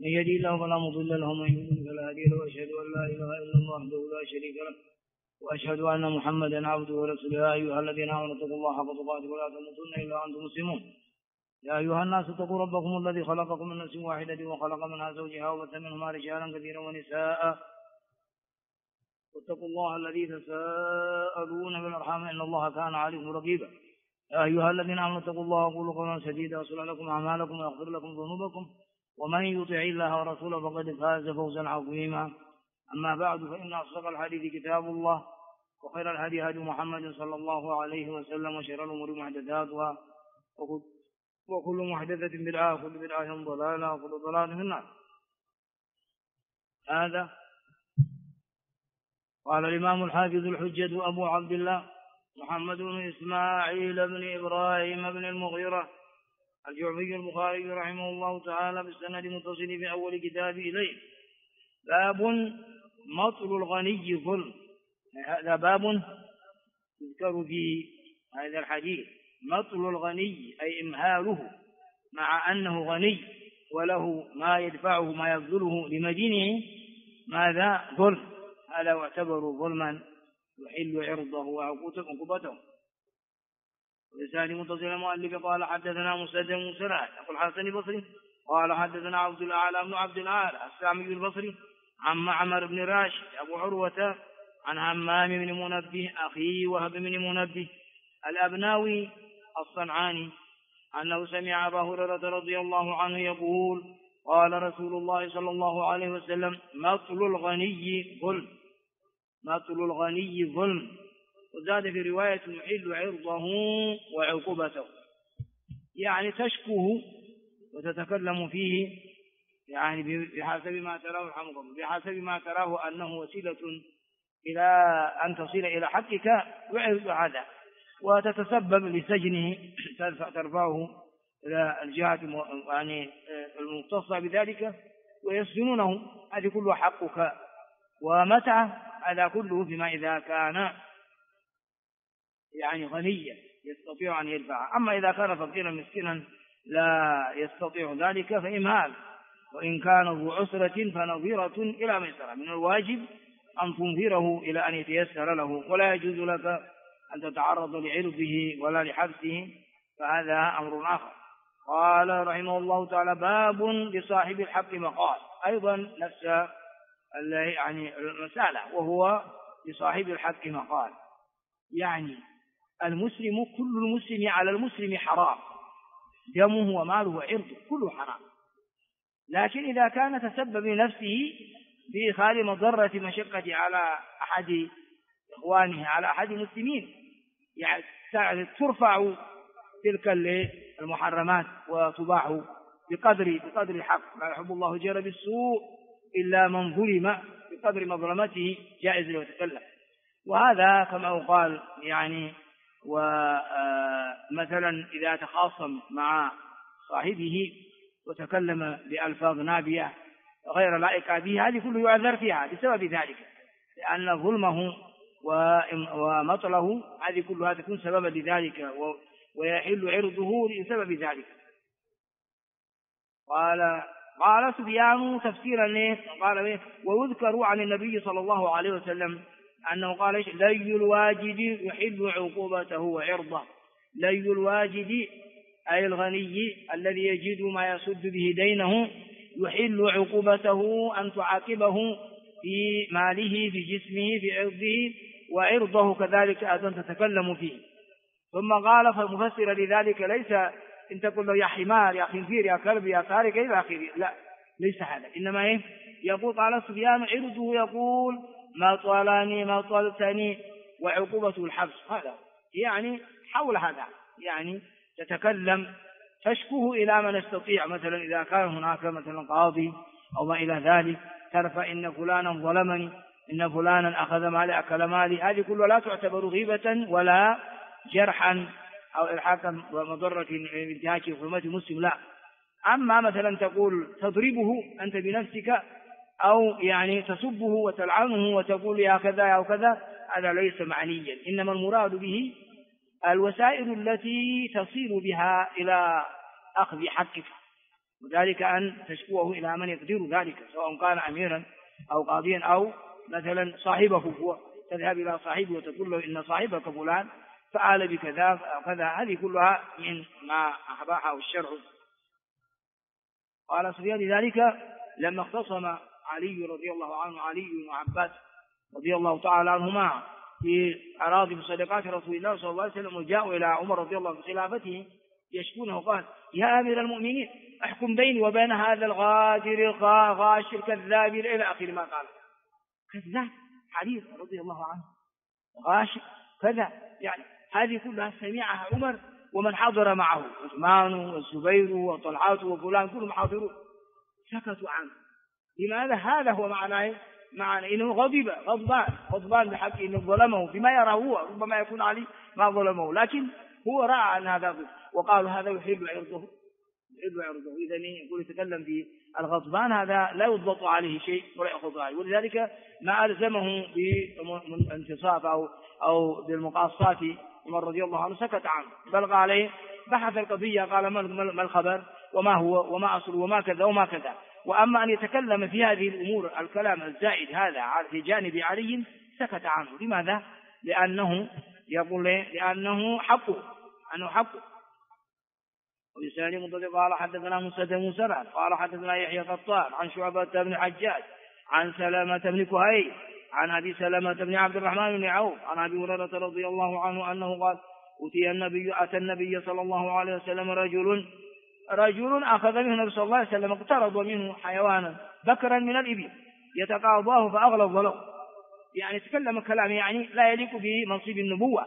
من يهدي الله فلا مضل له ومن يضلل فلا هادي له وأشهد أن لا إله إلا الله وحده لا شريك له وأشهد أن محمدا عبده ورسوله. يا أيها الذين آمنوا اتقوا الله حق تقاته ولا تموتن إلا وأنتم مسلمون. يا أيها الناس اتقوا ربكم الذي خلقكم من نفس واحدة وخلق منها زوجها وبث منهما رجالا كثيرا ونساء واتقوا الله الذي تساءلون بالأرحام إن الله كان عليكم رقيبا. يا أيها الذين آمنوا اتقوا الله وقولوا قولا سديدا يصلح لكم أعمالكم ويغفر لكم ذنوبكم ومن يطع الله ورسوله فقد فاز فوزا عظيما. أما بعد فإن أصدق الحديث كتاب الله وخير الهدي هدي محمد صلى الله عليه وسلم وشر الأمور محدثاتها وكل محدثة بدعة وكل بدعة ضلالة وكل ضلالة في النار. هذا قال الإمام الحافظ الحجة أبو عبد الله محمد بن إسماعيل بن إبراهيم بن المغيرة الجعفي البخاري رحمه الله تعالى بالسند المتصل في أول كتاب إليه. باب مطل الغني ظلم. هذا باب يذكر في هذا الحديث مطل الغني أي إمهاله مع أنه غني وله ما يدفعه ما يبذله لمدينه ماذا ظلم. هذا يعتبر ظلما يحل عرضه وعقوبته. ولسان متصل المؤلف قال حدثنا مسدد بن سراد أبو الحسن البصري قال حدثنا عبد الأعلى بن عبد الأعلى السامي البصري عن معمر بن راشد أبو عروة عن همام بن منبه أخي وهب بن منبه الأبناوي الصنعاني أنه سمع أبا هريرة رضي الله عنه يقول قال رسول الله صلى الله عليه وسلم مطل الغني ظلم. مطل الغني ظلم. وزاد في رواية يحل عرضه وعقوبته، يعني تشكوه وتتكلم فيه، يعني بحسب ما تراه الحمد بحسب ما تراه أنه وسيلة إلى أن تصل إلى حقك وعرض هذا وتتسبب لسجنه ترفعه إلى الجهة يعني المختصة بذلك ويسجنونه. هذه كلها حقك ومتى هذا كله فيما إذا كان يعني غنيا يستطيع أن يدفع. أما إذا كان فقيرا مسكينا لا يستطيع ذلك فإمهال. وإن كان ذو عسرة فنظيرة إلى ميسرة. من الواجب أن تنظره إلى أن يتيسر له ولا يجوز لك أن تتعرض لعرضه ولا لحبسه، فهذا أمر آخر. قال رحمه الله تعالى باب لصاحب الحق مقال. أيضا نفس يعني المسألة وهو لصاحب الحق مقال، يعني المسلم كل المسلم على المسلم حرام، دمه وماله وعرضه كله حرام، لكن إذا كان تسبب لنفسه بإدخال مضرة مشقة على أحد إخوانه على أحد المسلمين يعني ترفع تلك المحرمات وتباح بقدر الحق. لا يحب الله الجار بالسوء إلا من ظلم، بقدر مظلمته جائز له يتكلم. وهذا كما قال يعني ومثلا إذا تخاصم مع صاحبه وتكلم بألفاظ نابية غير لائقة به هذه كله يعذر فيها بسبب ذلك، لأن ظلمه ومطله هذه كلها تكون سببا لذلك ويحل عرضه لسبب ذلك. قال سفيان تفسيرا له قال ويذكر عن النبي صلى الله عليه وسلم أنه قال لي الواجد يحل عقوبته وعرضه. لي الواجد أي الغني الذي يجد ما يسد به دينه يحل عقوبته أن تعاقبه في ماله في جسمه في عرضه، وعرضه كذلك أيضا تتكلم فيه. ثم قال فالمفسر لذلك ليس إن تقول له يا حمار يا خنزير يا كلب يا سارق إلى آخره، لا ليس هذا، إنما يقول قال سفيان عرضه يقول ما طالني ما طالتني وعقوبته الحبس. هذا يعني حول هذا يعني تتكلم تشكوه إلى من يستطيع، مثلا إذا كان هناك مثلا قاضي أو ما إلى ذلك ترفع إن فلانا ظلمني إن فلانا أخذ مالي أكل مالي، هذه كلها لا تعتبر غيبة ولا جرحا أو إلحاقا ومضرة بانتهاك حرمة المسلم، لا. أما مثلا تقول تضربه أنت بنفسك أو يعني تسبه وتلعنه وتقول يا كذا يا كذا، هذا ليس معنيا. إنما المراد به الوسائل التي تصير بها إلى أخذ حقك، وذلك أن تشكوه إلى من يقدر ذلك، سواء كان أميرا أو قاضيا أو مثلا صاحبه، هو تذهب إلى صاحبه وتقول له إن صاحبك فلان فعل بكذا وكذا. هذه كلها من ما أباحه الشرع. قال سفيان لذلك لما اختصم علي رضي الله عنه علي بن عباس رضي الله تعالى عنهما في أراضي صدقات رسول الله صلى الله عليه وسلم، وجاءوا إلى عمر رضي الله عنه في خلافته يشكونه، قال يا أمير المؤمنين احكم بيني وبين هذا الغادر الغاش الكذاب إلى آخر ما قال. كذاب حديث رضي الله عنه غاش كذا، يعني هذه كلها سمعها عمر ومن حضر معه، عثمان والزبير وطلحات وفلان كلهم حاضرون، سكتوا عنه. لماذا؟ هذا هو معناه إنه غضبان بحق إنه ظلمه بما يرى هو، ربما يكون علي ما ظلمه، لكن هو رأى أن هذا ظلم، وقالوا هذا يحل عرضه. إذا يقول يتكلم في الغضبان هذا لا يضبط عليه شيء ولا يأخذ عليه، ولذلك ما ألزمه بالانتصاب أو بالمقاصات عمر رضي الله عنه سكت عنه، بل قال بحث القضية، قال ما الخبر وما هو وما أصل وما كذا وما كذا. وأما أن يتكلم في هذه الأمور الكلام الزائد هذا في جانب علي سكت عنه. لماذا؟ لأنه حقه. وبسند مضطرب قال حدثنا مسدد قال حدثنا يحيى قطان عن شعبة بن حجاج عن سلمة بن كهيل عن أبي سلمة بن عبد الرحمن بن عوف عن أبي هريرة رضي الله عنه أنه قال أتى النبي صلى الله عليه وسلم رجل أخذ منه النبي صلى الله عليه وسلم، اقترض منه حيوانا بكرا من الإبل يتقاضاه فأغلظ له، يعني تكلم كلام يعني لا يليق بمنصب النبوة.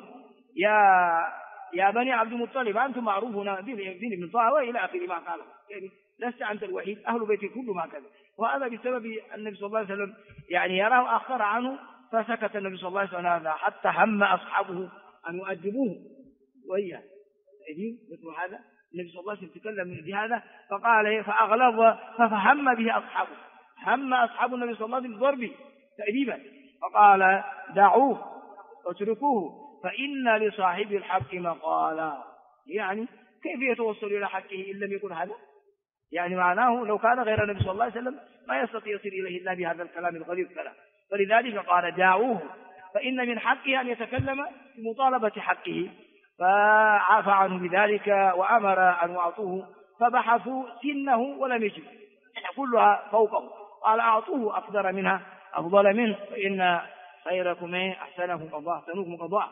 يا بني عبد المطلب أنتم معروفون بن طه وإلى آخر ما قال، يعني لست أنت الوحيد، أهل بيتي كل ما كذا. وهذا بسبب النبي صلى الله عليه وسلم يعني يراه أخر عنه، فسكت النبي صلى الله عليه وسلم هذا حتى هم أصحابه أن يؤدبوه وإياه. مثل هذا النبي صلى الله عليه وسلم تكلم بهذا فقال فأغلظ، فهم به أصحابه، هم أصحاب النبي صلى الله عليه وسلم بضربه تأديبا، فقال دعوه واتركوه فإن لصاحب الحق مقالا. يعني كيف يتوصل إلى حقه إن لم يكن هذا؟ يعني معناه لو كان غير النبي صلى الله عليه وسلم ما يستطيع يصل إليه إلا بهذا الكلام الغليظ كلام. فلذلك قال دعوه فإن من حقه أن يتكلم بمطالبة حقه، فعفى عنه بذلك وأمر أن يعطوه، فبحثوا سنه ولم يجد، كلها فوقه، قال أعطوه أقدر منها أفضل منه، فإن خيركم أحسنكم قضاء.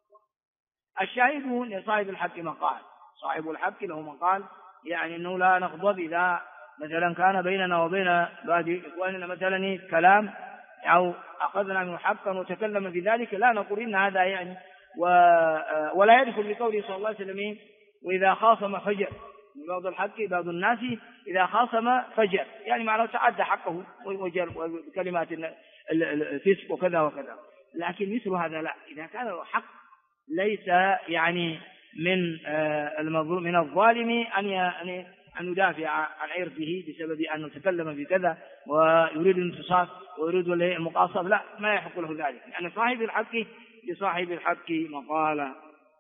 الشاهد لصاحب الحق مقال، صاحب الحق له مقال، يعني أنه لا نغضب إذا مثلا كان بيننا وبين بعض إخواننا مثلا كلام أو أخذنا منه حقا وتكلم في ذلك، لا نقول إن هذا يعني ولا يدخل بقوله صلى الله عليه وسلم وإذا خاصم فجر، بعض الحق بعض الناس إذا خاصم فجر، يعني معناه تعدى حقه وجر وكلمات الفسق وكذا وكذا. لكن مثل هذا لا، إذا كان له حق ليس يعني من الظالم أن يدافع عن عرضه بسبب أن يتكلم في كذا ويريد الانتصاص ويريد المقاصد، لا، ما يحق له ذلك، لأن يعني صاحب الحق لصاحب الحق مقالا.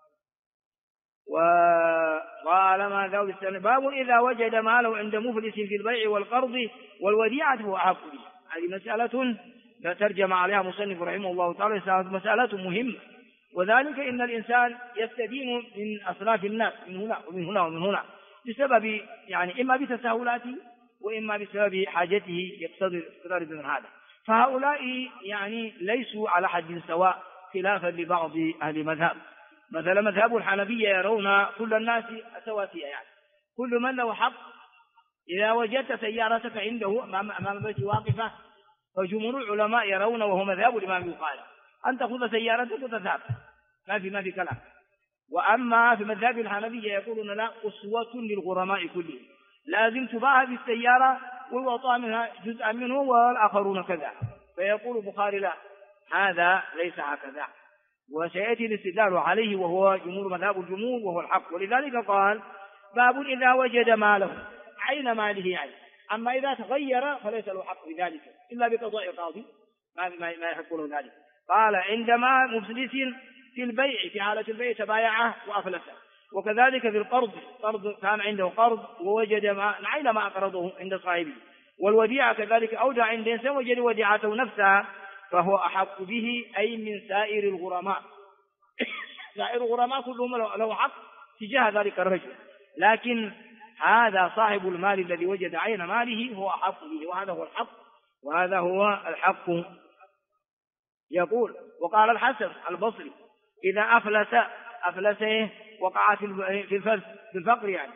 وقال ما ذا بالسنة باب إذا وجد ماله عند مفلس في البيع والقرض والوديعة فهو أحق به. هذه مسألة لا ترجم عليها مصنف رحمه الله تعالى، مسألة مهمة، وذلك إن الإنسان يستدين من أصناف الناس من هنا بسبب يعني إما بتساهلاته وإما بسبب حاجته يقترض من هذا، فهؤلاء يعني ليسوا على حد سواء، خلافا لبعض أهل المذهب. مثلا مذهب الحنفية يرون كل الناس سواسية، يعني كل من له حق إذا وجدت سيارتك عنده أمام بيت واقفة، فجمهور العلماء يرون وهو مذهب الإمام البخاري أن تأخذ سيارتك وتذهب، ما في كلام. وأما في مذهب الحنفية يقولون لا، أسوة للغرماء كلهم، لازم تباع بالسيارة ويعطى منها جزءا منه والآخرون كذا. فيقول البخاري لا، هذا ليس هكذا، وسيأتي الاستدلال عليه وهو مذهب الجمهور وهو الحق. ولذلك قال باب إذا وجد ماله، عين ماله يعني، أما إذا تغير فليس له حق بذلك إلا بقضاء قاضي، ما يحق له ذلك. قال عندما مفلس في البيع، في حالة البيع تبايعه وأفلسه، وكذلك في القرض كان عنده قرض ووجد أين ما أقرضه عند صاحبه، والوديعة كذلك أودع عند إنسان وجد وديعته نفسها فهو أحق به أي من سائر الغرماء. سائر الغرماء كلهم له حق تجاه ذلك الرجل، لكن هذا صاحب المال الذي وجد عين ماله هو أحق به، وهذا هو الحق، وهذا هو الحق. يقول وقال الحسن البصري إذا أفلس وقع في الفقر يعني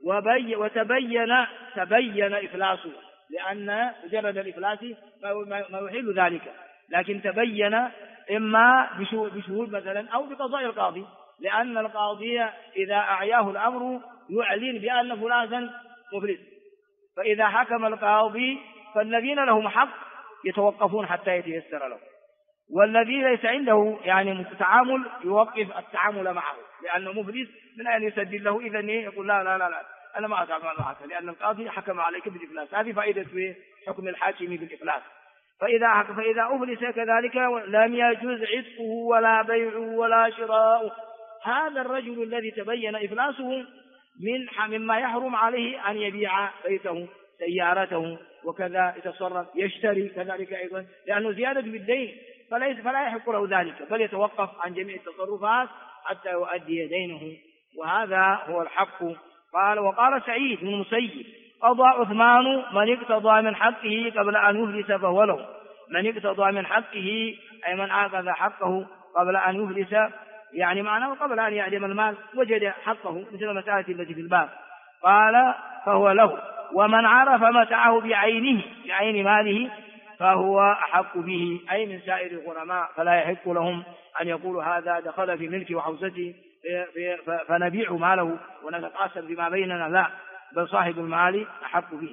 تبين إفلاسه، لأن مجرد الإفلاس ما يحل ذلك، لكن تبين إما بشهود مثلا أو بقضاء القاضي، لأن القاضي إذا أعياه الأمر يعلن بأن فلانا مفلس، فإذا حكم القاضي فالذين لهم حق يتوقفون حتى يتيسر له، والذي ليس عنده يعني تعامل يوقف التعامل معه لأنه مفلس من أن يسدد له، إذن يقول لا لا لا لا أنا ما أتعامل معك لأن القاضي حكم عليك بالإفلاس. هذه فائدة حكم الحاكم بالإفلاس. فإذا أفلس كذلك لم يجوز عتقه ولا بيعه ولا شراؤه. هذا الرجل الذي تبين إفلاسه مما يحرم عليه أن يبيع بيته سيارته وكذا يتصرف يشتري كذلك أيضا، لأنه زيادة بالدين فلا يحق له ذلك، بل يتوقف عن جميع التصرفات حتى يؤدي دينه، وهذا هو الحق. وقال سعيد بن المسيب قضى عثمان من اقتضى من حقه قبل أن يفلس فهو له. من اقتضى من حقه أي من أخذ حقه قبل أن يفلس، يعني معناه قبل أن يعدم المال وجد حقه، مثل المسألة التي في الباب، قال فهو له. ومن عرف متاعه بعين ماله فهو أحق به أي من سائر الغرماء، فلا يحق لهم أن يقولوا هذا دخل في ملكي وحوزتي فنبيع ماله ونتقاسم بما بيننا، لا، بل صاحب المال أحق به.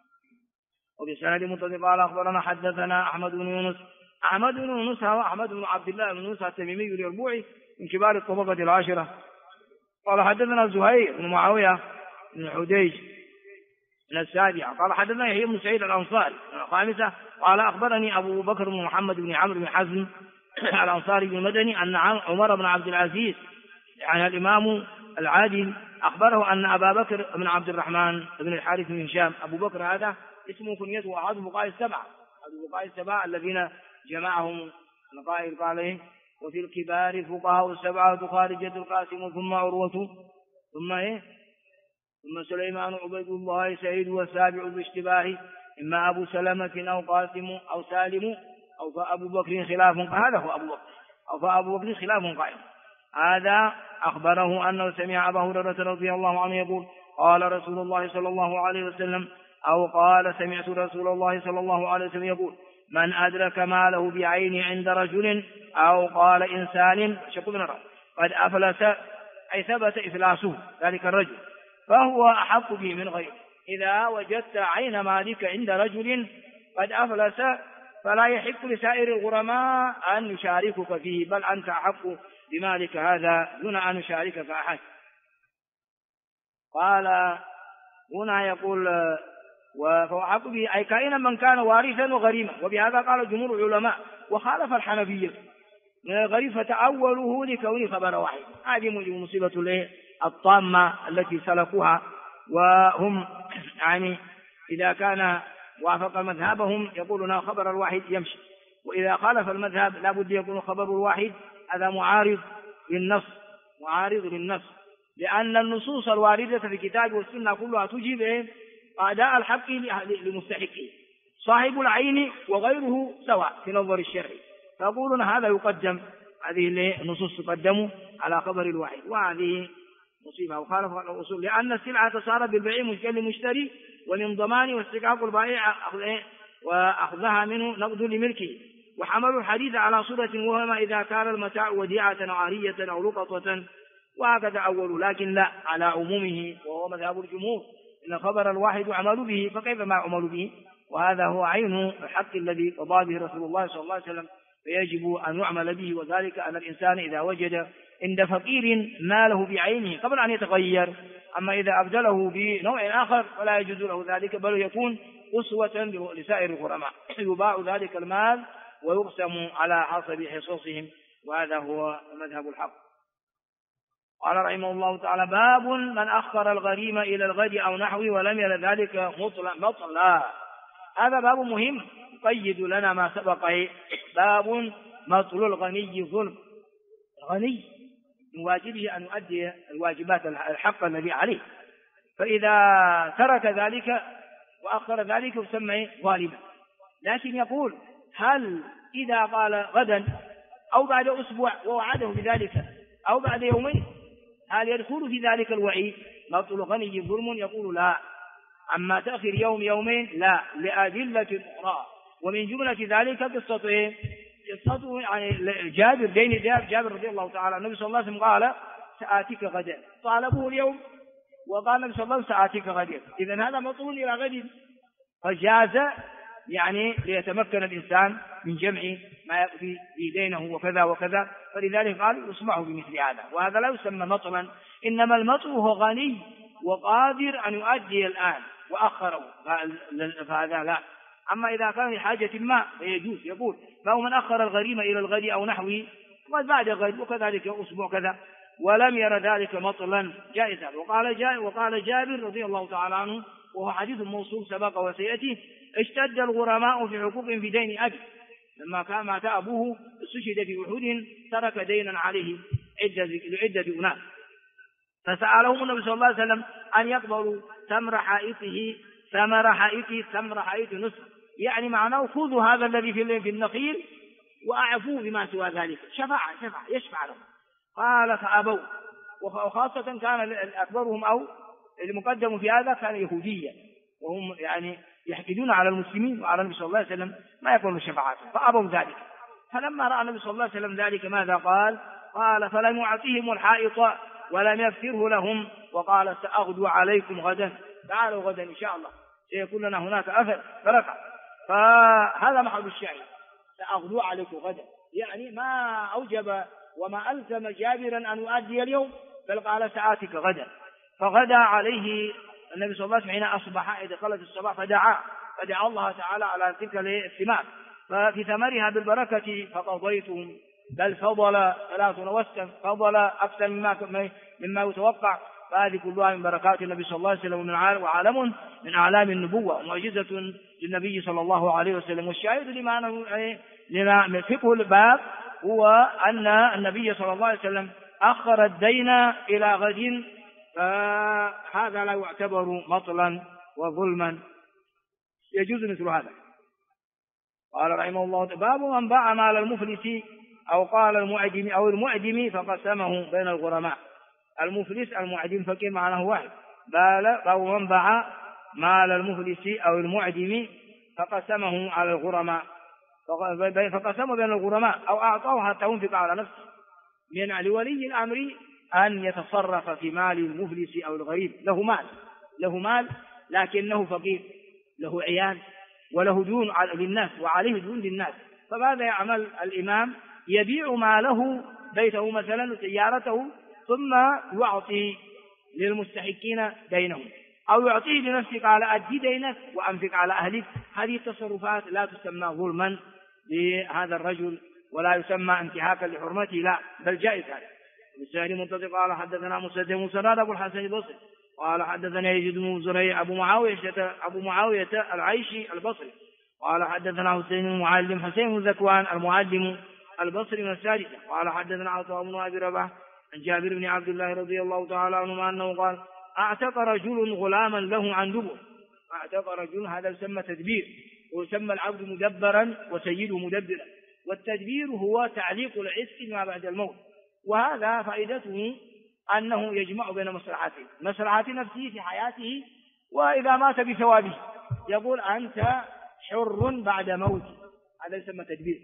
وبسند متصل قال أخبرنا حدثنا أحمد بن يونس هو أحمد بن عبد الله بن يونس التميمي اليربوعي من كبار الطبقة العاشرة. قال حدثنا زهير بن معاوية بن حديج من السابعة. قال حدثنا يحيى بن سعيد الأنصاري من الخامسة. قال أخبرني أبو بكر بن محمد بن عمرو بن حزم الأنصاري المدني أن عمر بن عبد العزيز يعني الإمام العادل أخبره أن أبا بكر بن عبد الرحمن بن الحارث بن هشام، أبو بكر هذا اسمه كنيته أحد الفقهاء السبعة الذين جمعهم القائل قال وفي الكبار الفقهاء السبعة خارجة القاسم ثم عروة ثم سليمان عبيد الله سعيد والسابع باشتباه إما أبو سلمة أو قاسم أو سالم أو فأبو بكر خلاف، هذا هو أبو بكر أو فأبو بكر خلاف قائم. هذا أخبره أنه سمع أبا هريرة رضي الله عنه يقول قال رسول الله صلى الله عليه وسلم أو قال سمعت رسول الله صلى الله عليه وسلم يقول من أدرك ماله بعين عند رجل أو قال إنسان قد أفلس أي ثبت إفلاسه ذلك الرجل فهو أحق به من غيره. إذا وجدت عين مالك عند رجل قد أفلس فلا يحق لسائر الغرماء أن يشاركك فيه، بل أنت أحق بمالك هذا دون أن يشاركك أحد. قال هنا يقول فهو أحق به أي كائنا من كان وارثا وغريما، وبهذا قال جمهور العلماء وخالف الحنفية غريب فتأوله لكون خبر واحد. هذه مصيبة الطامة التي سلكوها، وهم يعني إذا كان وافق مذهبهم يقولون خبر الواحد يمشي، وإذا خالف المذهب لا بد يكون خبر الواحد هذا معارض للنص، لأن النصوص الواردة في الكتاب والسنة كلها تجيب أداء الحق لمستحقه، صاحب العين وغيره سواء في نظر الشرع، فيقولون هذا يقدم، هذه النصوص تقدم على خبر الواحد، وهذه مصيبة وخالف الأصول، لأن السلعة صارت بالبيع مشكل للمشتري ومن ضمان واستحقاق البائع وأخذها منه نقد لملكه، وحملوا الحديث على صورة وهما إذا كان المتاع وديعة أو عارية أو لقطة، وهكذا أول، لكن لا على عمومه، وهو مذهب الجمهور إن خبر الواحد يعمل به، فكيف ما يعمل به؟ وهذا هو عين الحق الذي قضى به رسول الله صلى الله عليه وسلم، فيجب أن يعمل به، وذلك أن الإنسان إذا وجد عند فقير ماله بعينه قبل أن يتغير، أما إذا أبدله بنوع آخر فلا يجوز له ذلك، بل يكون أسوة لسائر الغرماء، يباع ذلك المال ويقسم على حسب حصصهم، وهذا هو مذهب الحق. قال رحمه الله تعالى: باب من أخر الغريم إلى الغد أو نحوه ولم ير ذلك مطلا. هذا باب مهم يقيد لنا ما سبق. باب مطل الغني ظلم. الغني من واجبه أن يؤدي الواجبات الحق الذي عليه، فإذا ترك ذلك وأخر ذلك يسمى ظالما. لكن يقول: هل إذا قال غدا أو بعد أسبوع ووعده بذلك أو بعد يومين هل يدخل في ذلك الوعيد مطل غني ظلم؟ يقول: لا. أما تأخير يوم يومين لا، لأدلة أخرى، ومن جملة ذلك قصة يعني جابر رضي الله تعالى. النبي صلى الله عليه وسلم قال: سآتيك غدا، طالبه اليوم وقال النبي صلى الله عليه وسلم: سآتيك غدا. إذن هذا مطلوب إلى غد، فجاز يعني ليتمكن الإنسان من جمع ما يكفي في دينه وكذا وكذا، فلذلك قال: يسمعه بمثل هذا. وهذا لا يسمى مطلا، إنما المطل هو غني وقادر أن يؤدي الآن وأخره، فهذا لا. أما إذا كان لحاجة ما فيجوز. يقول: فهو من أخر الغريم إلى الغد أو نحوه وبعد غد وكذلك أسبوع كذا ولم ير ذلك مطلا جائزا. وقال جابر رضي الله تعالى عنه، وهو حديث موصول سبق وسيأتي: اشتد الغرماء في حقوق في دين أبي، لما كان مات أبوه استشهد في أحد ترك دينا عليه لعدة أناس، فسألهم النبي صلى الله عليه وسلم أن يقبلوا ثمر حائطه نصف، يعني معناه: خذوا هذا الذي في النخيل وأعفوه بما سوى ذلك، شفاعة يشفع لهم. قال: فأبوا. وخاصة كان أكبرهم أو المقدم في هذا كان يهوديا، وهم يعني يحكدون على المسلمين وعلى النبي صلى الله عليه وسلم ما يكون شفاعته، فأبوا ذلك. فلما رأى النبي صلى الله عليه وسلم ذلك ماذا قال؟ فلم يعطيهم الحائط ولم يغفره لهم، وقال: سأغدو عليكم غدا، تعالوا غدا إن شاء الله سيكون لنا هناك أثر بركة. فهذا محل الشاهد: سأغدو عليكم غدا، يعني ما أوجب وما ألزم جابرا أن يؤدي اليوم، بل قال: سآتيك غدا. فغدا عليه النبي صلى الله عليه وسلم حين أصبح، إذا دخلت الصباح فدعا الله تعالى على تلك الثمار، ففي ثمرها بالبركة فقضيتهم، بل فضل 3 فضل أكثر مما يتوقع. فهذه كلها من بركات النبي صلى الله عليه وسلم وعالم من أعلام النبوة ومعجزة للنبي صلى الله عليه وسلم. والشاهد لما فقه الباب هو أن النبي صلى الله عليه وسلم أخر الدين إلى غد، فهذا لا يعتبر مطلا وظلما، يجوز مثل هذا. قال رحمه الله: باب من باع مال المفلس أو قال المعدم فقسمه بين الغرماء. المفلس المعدم فكيف معناه واحد. باب من باع مال المفلس أو المعدم فقسمه على الغرماء، فقسمه بين الغرماء أو أعطاه حتى ينفق على نفسه. من لولي الأمر أن يتصرف في مال المفلس أو الغريب. له مال لكنه فقير، له عيال وله دون للناس وعليه دون للناس، فماذا يعمل الإمام؟ يبيع ماله، بيته مثلا وسيارته، ثم يعطي للمستحقين دينهم، أو يعطيه لنفسه قال: أدي دينك وأنفق على أهلك. هذه التصرفات لا تسمى ظلما لهذا الرجل ولا يسمى انتهاكا لحرمته، لا، بل جائز هذا. بالسهل منتظر قال: حدثنا مسدد أبو الحسن البصري قال: حدثنا يزيد بن زريع أبو معاوية العيشي البصري قال: حدثنا حسين بن ذكوان المعلم البصري من السادسة قال: حدثنا عطاء بن أبي رباح عن جابر بن عبد الله رضي الله تعالى عنهما أنه قال: أعتق رجل غلاما له عن دبر. أعتق رجل، هذا يسمى تدبير، ويسمى العبد مدبرا وسيده مدبرا. والتدبير هو تعليق العتق ما بعد الموت، وهذا فائدته أنه يجمع بين مصلحتين: مصلحة نفسه في حياته، وإذا مات بثوابه يقول: أنت حر بعد موتي، هذا يسمى تدبير.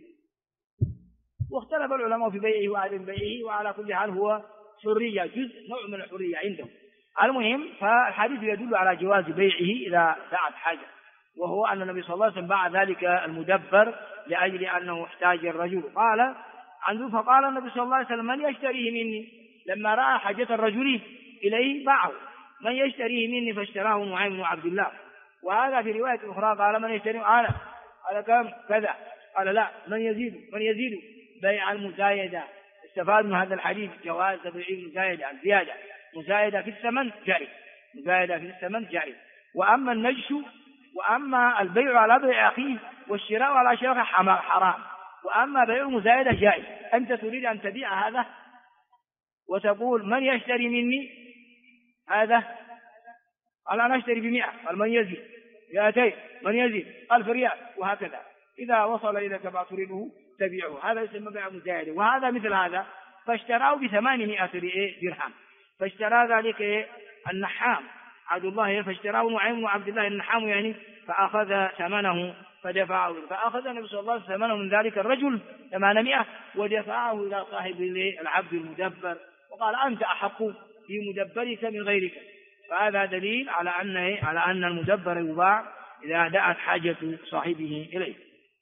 واختلف العلماء في بيعه وعدم بيعه، وعلى كل حال هو حرية، جزء نوع من الحرية عندهم. المهم، فالحديث يدل على جواز بيعه إذا دعت حاجة، وهو أن النبي صلى الله عليه وسلم باع ذلك المدبر لأجل أنه احتاج الرجل. فقال النبي صلى الله عليه وسلم: من يشتريه مني؟ لما رأى حاجة الرجل إليه باعه. من يشتريه مني؟ فاشتراه نعيم بن عبد الله. وهذا في رواية أخرى قال: من يشتريه؟ قال كم كذا. قال: لا، من يزيد بيع المزايدة، استفاد من هذا الحديث جواز بيع المزايدة الزيادة، مزايدة في الثمن جائز، مزايدة في الثمن جائز. وأما النجش وأما البيع على بيع أخيه والشراء على شراء حرام. وأما بيع المزايدة جائز. أنت تريد أن تبيع هذا وتقول من يشتري مني هذا؟ قال أنا أشتري ب100، قال من يزيد 200، من يزيد 1000 ريال، وهكذا. إذا وصل إليك ما تريده تبيعه، هذا يسمى بيع مزايدة. وهذا مثل هذا، فاشتراه ب800 درهم، فاشترى ذلك النحام عبد الله، فاشتراه نعيم بن عبد الله النحام يعني، فأخذ ثمنه فدفعه، فأخذ النبي صلى الله عليه وسلم ثمنه من ذلك الرجل 800 ودفعه إلى صاحب العبد المدبر، وقال أنت أحق بمدبرك من غيرك. فهذا دليل على أن المدبر يباع إذا دعت حاجة صاحبه إليه.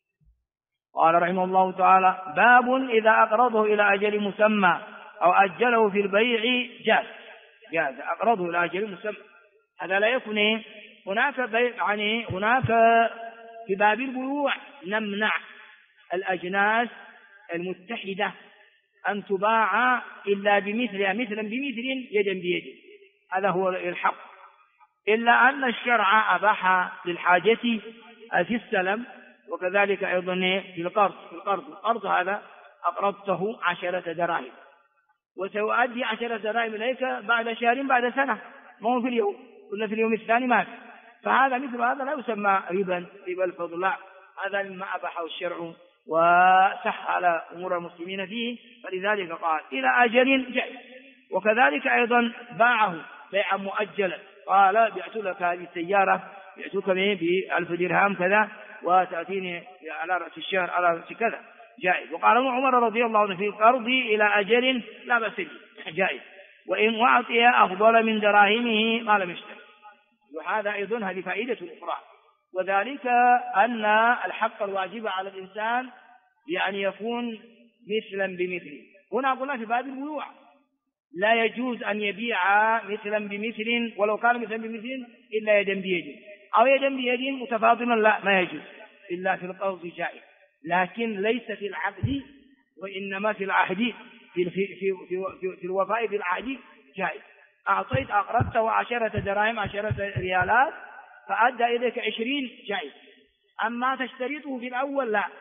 قال رحمه الله تعالى: باب إذا أقرضه إلى أجل مسمى أو أجله في البيع جاز أقرضه إلى أجل مسمى. هذا لا يكون هناك بيع، يعني هناك في باب البيوع نمنع الأجناس المتحدة أن تباع إلا بمثلها، مثلا بمثل، يدا بيد، هذا هو الحق. إلا أن الشرع أباح للحاجة في السلم، وكذلك أيضا في القرض هذا أقرضته 10 دراهم وسأؤدي 10 دراهم إليك بعد شهر بعد سنة، ما هو في اليوم ولا في اليوم الثاني مات. فهذا مثل هذا لا يسمى ربا الفضل، لا، هذا مما أباحه الشرع وسهل أمور المسلمين فيه، فلذلك قال إلى أجل جائز. وكذلك أيضا باعه بيعا مؤجلا، قال بعت لك هذه السيارة، بعتك ب1000 درهم كذا، وتأتيني على رأس الشهر على رأس كذا، جائز. وقال ابن عمر رضي الله عنه: في القرض إلى أجل لا بأس به، جائز، وإن أعطي أفضل من دراهمه ما لم يشتري. وهذا أيضا هذه فائدة أخرى، وذلك أن الحق الواجب على الإنسان يعني يكون مثلا بمثل. هنا قلنا في باب البيوع لا يجوز أن يبيع مثلا بمثل، ولو كان مثلا بمثل إلا يدا بيد، أو يدا بيد متفاضلا، لا، ما يجوز إلا في القرض جائز، لكن ليس في العقد، وإنما في العهد، في الوفاء في العهد جائز. أقرضته 10 دراهم 10 ريالات فأدى إليك 20 جائز. أما تشترطه في الأول لا،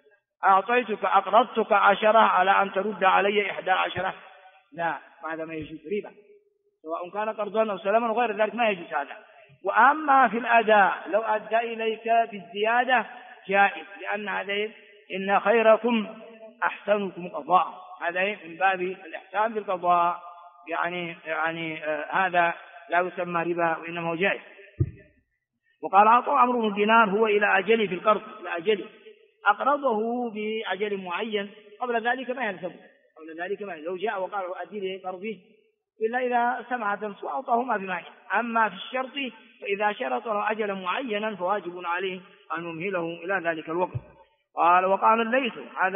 أقرضتك 10 على أن ترد علي 11، لا، هذا ما يجوز، ربا، سواء كان قرضا أو سلما وغير ذلك، ما يجوز هذا. وأما في الأداء لو أدى إليك بالزيادة جائز، لأن هذا إن خيركم أحسنكم قضاء، هذا من باب الإحسان بالقضاء، يعني هذا لا يسمى ربا وإنما هو جائز. وقال عطاء عمرو بن دينار: هو إلى أجل في القرض، إلى أجل، أقرضه بأجل معين، قبل ذلك ما يلزم، لو جاء وقال أدي لي قرضي إلا إذا سمع درس وأعطاه ما في مانع. أما في الشرط فإذا شرط له أجلا معينا فواجب عليه أن يمهله إلى ذلك الوقت. قال: وقال الليث: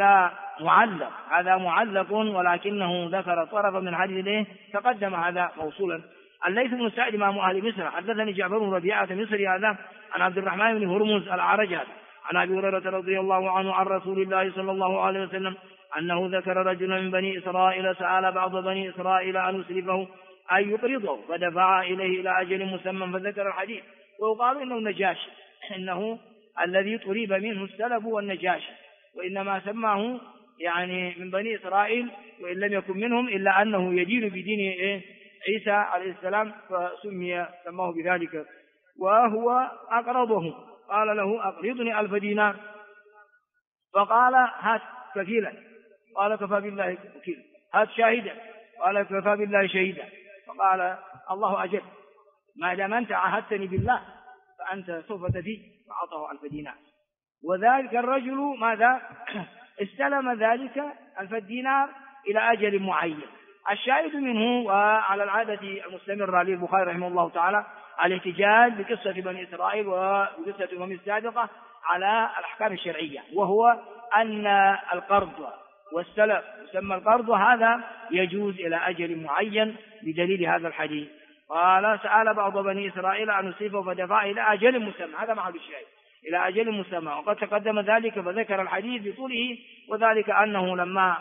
هذا معلق ولكنه ذكر طرفا من حديث له تقدم هذا موصولا. الليث بن سعد إمام أهل مصر حدثني جعفر بن ربيعة مصري هذا عن عبد الرحمن بن هرمز الأعرج عن أبي هريرة رضي الله عنه عن رسول الله صلى الله عليه وسلم أنه ذكر رجلا من بني إسرائيل سأل بعض بني إسرائيل أن يسلفه أن يقرضه، فدفع إليه إلى أجل مسمى، فذكر الحديث. وقالوا إنه النجاشي، إنه الذي طلب منه السلف والنجاشي، وإنما سماه يعني من بني إسرائيل، وإن لم يكن منهم إلا أنه يدين بدين عيسى عليه السلام، سماه بذلك. وهو أقرضه، قال له: أقرضني 1000 دينار، فقال: هات كفيلا، قال: كفى بالله وكيلا. هات شاهدا، قال: كفى بالله شهيدا. فقال: الله أجل، ما دام أنت عاهدتني بالله فأنت سوف تفي، فأعطاه 1000 دينار. وذلك الرجل ماذا؟ استلم ذلك 1000 دينار إلى أجل معين. الشاهد منه، وعلى العادة المستمرة للبخاري رحمه الله تعالى، الاحتجاج بقصة بني إسرائيل وبقصة الأمم السابقة على الأحكام الشرعية، وهو أن القرض والسلف يسمى القرض، هذا يجوز إلى أجل معين بدليل هذا الحديث. قال: سأل بعض بني إسرائيل أن يسلفه فدفع إلى أجل مسمى، هذا محل الشاهد، إلى أجل مسمى. وقد تقدم ذلك فذكر الحديث بطوله، وذلك أنه لما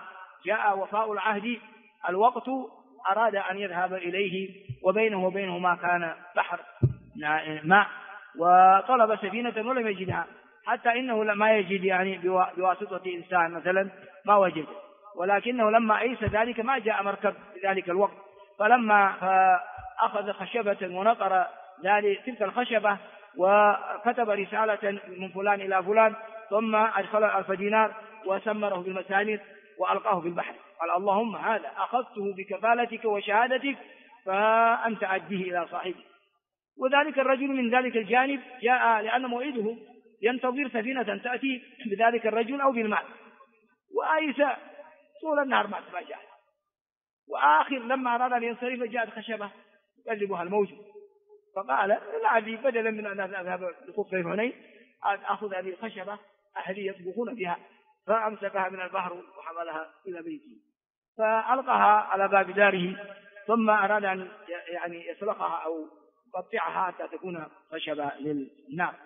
جاء وفاء العهد الوقت أراد أن يذهب إليه وبينه وبينه ما كان بحر ماء، وطلب سفينة ولم يجدها، حتى إنه لما يجد يعني بواسطة إنسان مثلا ما وجد، ولكنه لما أيس ذلك ما جاء مركب في ذلك الوقت، فلما أخذ خشبة ونقر تلك الخشبة وكتب رسالة من فلان إلى فلان، ثم أدخل 1000 دينار وسمره بالمسامير وألقاه في البحر، قال اللهم هذا أخذته بكفالتك وشهادتك فأنت أديه إلى صاحبه. وذلك الرجل من ذلك الجانب جاء لأن موعده ينتظر سفينة تأتي بذلك الرجل أو بالمال، وآيس طول النهار ما جاء، وآخر لما أراد أن ينصرف جاءت خشبة يقلبها الموج، فقال لعلي بدلا من أن أذهب لخفة هنين أخذ هذه الخشبة أهلي يطبخون بها، فأمسكها من البحر وحملها إلى بيته فألقاها على باب داره، ثم أراد أن يعني يسلخها أو يقطعها حتى تكون خشبة للنار،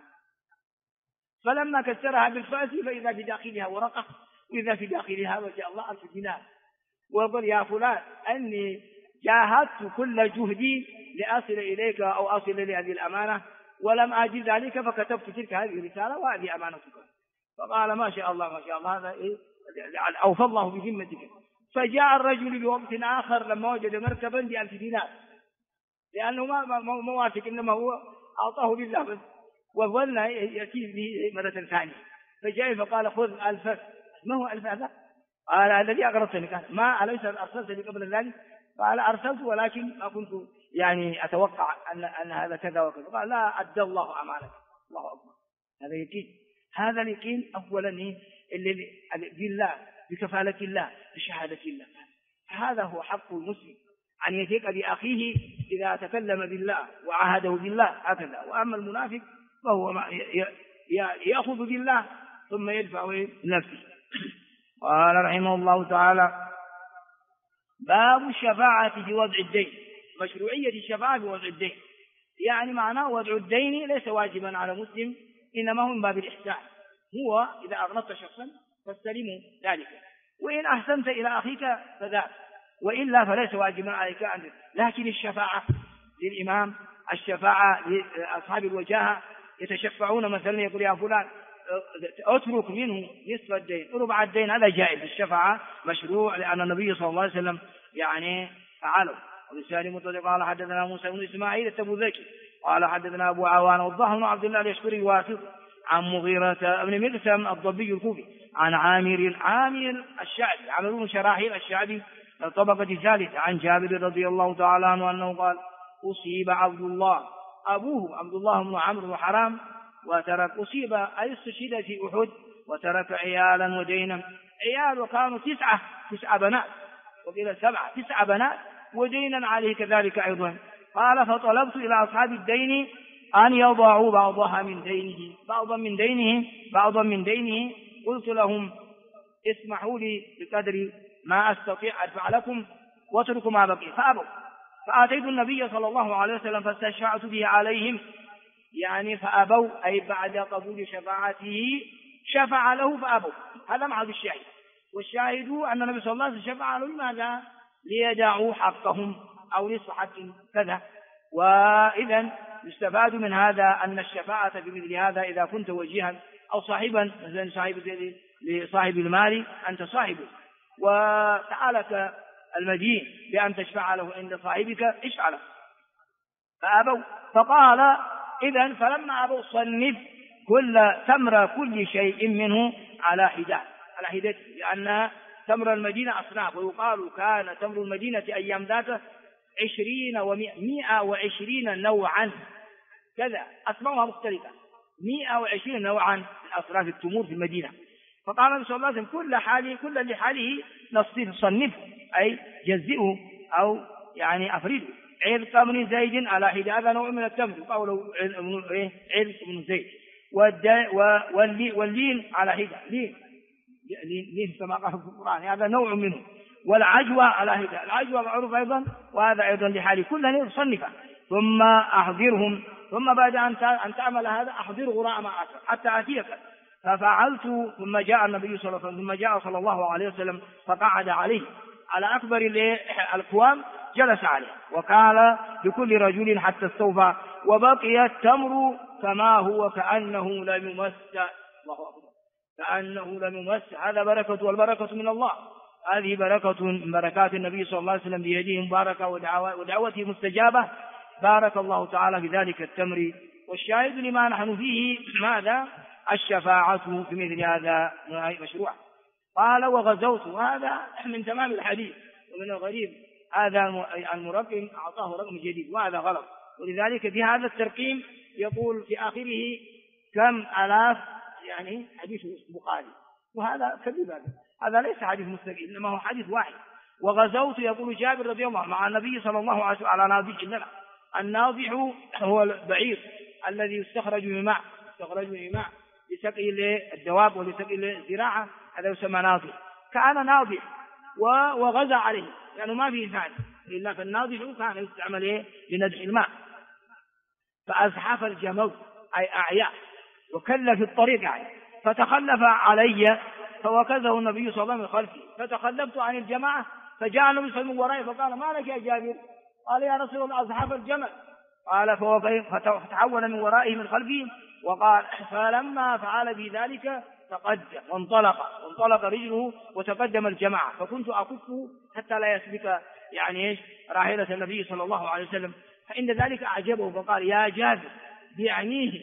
فلما كسرها بالفأس فإذا في داخلها ورقة، وإذا في داخلها وجاء الله 1000 دينار، وقل يا فلان أني جاهدت كل جهدي لأصل إليك أو أصل لهذه الأمانة ولم أجد ذلك، فكتبت تلك هذه الرسالة وهذه أمانتك. فقال ما شاء الله ما شاء الله، هذا أوفى الله بذمتك. فجاء الرجل بوقت آخر لما وجد مركبا ب1000 دينار، لأنه ما واثق، إنما هو أعطاه لله بس، وظن يأتي به مرة ثانية، فجاء فقال خذ 1000. ما هو 1000 هذا؟ قال الذي أقرضتني. قال ما أليس أرسلتني قبل ذلك؟ قال أرسلت ولكن ما كنت يعني أتوقع أن هذا كذا وكذا. قال لا أدى الله أمانك. الله أكبر، هذا يقين، هذا اليقين أولا اللي بالله، بكفالة الله، بشهادة الله. هذا هو حق المسلم أن يثق بأخيه إذا تكلم بالله وعاهده بالله هكذا. وأما المنافق فهو يأخذ بالله ثم يدفع نفسه. قال رحمه الله تعالى باب الشفاعة في وضع الدين، مشروعية الشفاعة في وضع الدين، يعني معناه وضع الدين ليس واجبا على مسلم، إنما هو من باب الإحسان. هو إذا أغنطت شخصا فاستلموا ذلك، وإن أحسنت إلى أخيك فذاك، وإلا فليس واجبا عليك أن. لكن الشفاعة للإمام، الشفاعة لأصحاب الوجاهة يتشفعون مثلا، يقول يا فلان اترك منه نصف الدين، ربع الدين، هذا جائز. الشفاعة مشروع لأن النبي صلى الله عليه وسلم يعني فعله. ولسان مطلق قال حدثنا موسى بن إسماعيل التبوذكي قال حدثنا أبو عوان والضحى بن عبد الله اليشكري واسط عن مغيرة بن مقسم الضبي الكوفي عن عامر الشعبي، عامر بن شراحيل الشعبي الطبقة الثالثة، عن جابر رضي الله تعالى عنه أنه قال أصيب عبد الله، أبوه عبد الله بن عمرو بن حرام، وترك أصيب أي استشهد في أحد، وترك عيالا ودينا. عيال وكانوا 9 بنات، وقيل 7 9 بنات، ودينا عليه كذلك أيضا. قال فطلبت إلى أصحاب الدين أن يضعوا بعضا من دينه، قلت لهم اسمحوا لي بقدر ما أستطيع أدفع لكم واتركوا ما بقي، فأبوا. فآتيت النبي صلى الله عليه وسلم فاستشفعت به عليهم، يعني فأبوا، أي بعد قبول شفاعته شفع له فأبوا. هذا محل الشاهد. والشاهد أن النبي صلى الله عليه وسلم شفع له لماذا؟ ليدعوا حقهم أو نصف حق كذا. وإذن يستفاد من هذا أن الشفاعة في مثل هذا إذا كنت وجيها أو صاحبا، مثلا لصاحب المال أنت صاحبه وتعالك المدين بأن تشفع له عند صاحبك، اشفع. فأبوا. فقال إذن فلما أبوا صنف تمر كل شيء منه على حدة، لأن تمر المدينة أصناف، ويقال كان تمر المدينة أيام ذاته 20 و120 نوعا كذا، أسماءها مختلفة، 120 نوعا من أصناف التمور في المدينة. فقال النبي صلى الله عليه وسلم كل لحاله نصنفه، أي جزئه أو يعني أفرده. عرق بن زيد على حدة، هذا نوع من التمر، قوله عرق بن زيد. واللين على حدة، لين كما قال في القرآن، هذا نوع منه. والعجوة على حدة، العجوة معروف أيضا، وهذا أيضا لحاله، كلها نصنفه. ثم أحضرهم، ثم بعد أن تعمل هذا أحضر غراء ما أكثر حتى أتيك، ففعلت ثم جاء النبي صلى الله عليه وسلم ثم جاء صلى الله عليه وسلم فقعد عليه على أكبر الأكوام جلس عليه وقال لكل رجل حتى استوفى وبقي التمر كما هو كأنه لم يمس. الله أكبر. كأنه لم يمس. هذا بركة والبركة من الله. هذه بركة من بركات النبي صلى الله عليه وسلم بيده مباركة ودعوته مستجابة. بارك الله تعالى في ذلك التمر. والشاهد لما نحن فيه ماذا؟ الشفاعة في مثل هذا مشروع. قال وغزوت. وهذا من تمام الحديث. ومن الغريب هذا المرقم أعطاه رقم جديد وهذا غلط. ولذلك في هذا الترقيم يقول في آخره كم آلاف يعني حديث البخاري وهذا كذب. هذا ليس حديث مستقيم إنما هو حديث واحد. وغزوت يقول جابر رضي الله عنه مع النبي صلى الله عليه وسلم على ناضح لنا. الناضح هو البعير الذي يستخرج من ماء لسقي الدواب ولسقي الزراعة. هذا يسمى ناضح. كان ناضح وغزا عليه لأنه ما فيه ثاني إلا فالناضح كان يستعمل لندح الماء. فأزحف الجمل أي أعياء وكل في الطريق فتخلف علي فوكزه النبي صلى الله عليه وسلم خلفي فتخلفت عن الجماعة فجاء النبي صلى الله عليه وسلم ورائي فقال ما لك يا جابر؟ قال يا رسول الله أزحف الجمل. قال فتحول من ورائه من خلفه وقال فلما فعل بذلك تقدم وانطلق رجله وتقدم الجماعة فكنت أكفه حتى لا يسبق يعني راحلة النبي صلى الله عليه وسلم. فإن ذلك أعجبه فقال يا جابر بيعنيه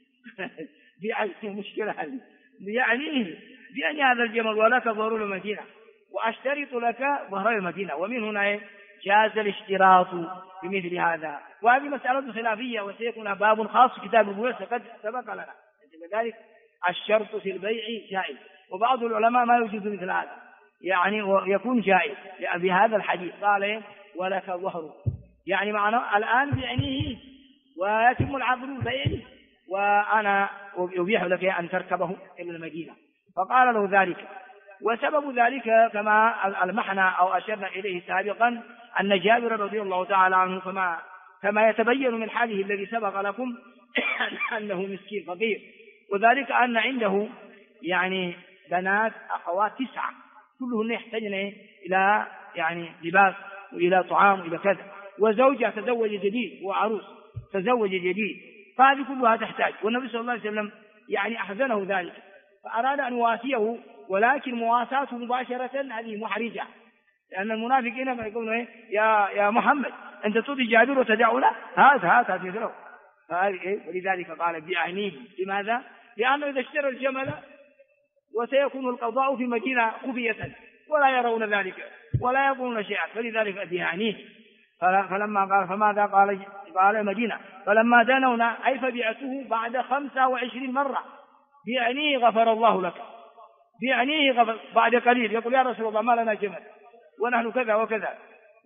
مشكلة هذه بيعنيه بأن هذا الجمل ولك ظهر المدينة وأشترط لك ظهر المدينة. ومن هنا جاز الاشتراط بمثل هذا. وهذه مسألة خلافية وسيكون باب خاص في كتاب البيوع قد سبق لنا. لذلك الشرط في البيع جائز وبعض العلماء ما يوجد مثل هذا يعني ويكون جائز بهذا الحديث قال ولك ظهر يعني معناه الآن بيعنيه ويتم العقد بيعنه وأنا أبيح لك أن تركبه إلى المدينة. فقال له ذلك. وسبب ذلك كما المحنى أو أشرنا إليه سابقا أن جابر رضي الله تعالى عنه كما يتبين من حاله الذي سبق لكم أنه مسكين فقير. وذلك أن عنده يعني بنات أخوات 9 كلهن يحتاجن إلى يعني لباس وإلى طعام وإلى كذا. وزوجة تزوج جديد وعروس تزوج جديد فهذه كلها تحتاج. والنبي صلى الله عليه وسلم يعني أحزنه ذلك فأراد أن يواسيه ولكن مواساته مباشرة هذه محرجة لأن المنافقين يقولون يا محمد أنت تؤتي جابر وتدعونا هات مثله. ولذلك قال بيعنيه. لماذا؟ لأنه إذا اشترى الجمل وسيكون القضاء في مدينة خفية ولا يرون ذلك ولا يقولون شيئا فلذلك بيعنيه. فلما قال فماذا قال مدينة فلما دنونا أي فبيعته بعد 25 مرة بيعنيه غفر الله لك بيعنيه بعد قليل يقول يا رسول الله ما لنا جمل ونحن كذا وكذا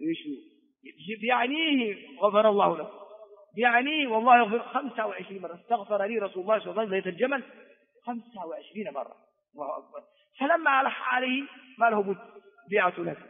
بيعنيه غفر الله لك بيعنيه والله يغفر 25 مرة. استغفر لي رسول الله صلى الله عليه وسلم ليت الجمل 25 مرة. الله أكبر. فلما ألح عليه ما له بد بيعته لك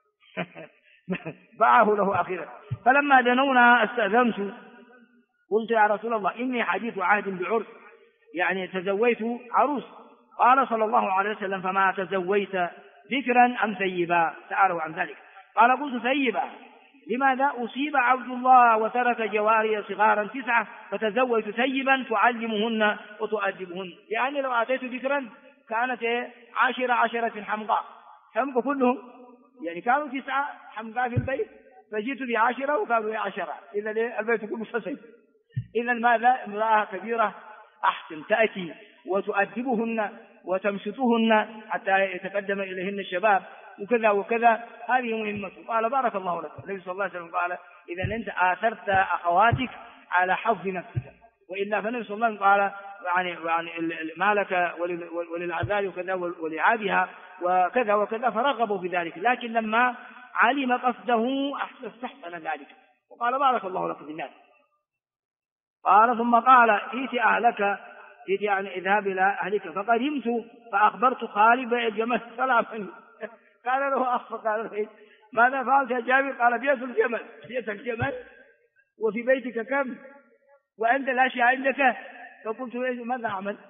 باعه له أخيرا. فلما دنونا استأذنت قلت يا رسول الله إني حديث عهد بعرس يعني تزويت عروس. قال صلى الله عليه وسلم فما تزويت ذكرا أم ثيبا؟ سأله عن ذلك قال قلت ثيبا. لماذا؟ أصيب عبد الله وترك جواري صغارا 9 فتزويت ثيبا تعلمهن وتؤدبهن. يعني لو أتيت ذكرا كانت 10 حمقاء كلهم يعني كانوا 9 حمقاء في البيت فجئت ب10 وقالوا 10 إذا البيت كله فسد. إذا ماذا؟ امرأة كبيرة أحسن تأتي وتؤدبهن وتمشطهن حتى يتقدم إليهن الشباب وكذا وكذا. هذه مهمته. قال بارك الله لك. النبي صلى الله عليه وسلم قال إذا أنت آثرت أخواتك على حظ نفسك وإلا فالنبي صلى الله عليه وسلم قال يعني ما لك وللعذاب وكذا ولعابها وكذا وكذا فرغبوا بذلك. لكن لما علم قصده استحسن ذلك وقال بارك الله لك في الناس. قال ثم قال ائت أهلك يعني اذهب إلى أهلك. فقدمت فأخبرت خالي بيع الجمل سلاما. قال له قال له ماذا فعلت يا جابر؟ قال بيت الجمل وفي بيتك كم وأنت لا شيء عندك. فقلت ماذا أعمل؟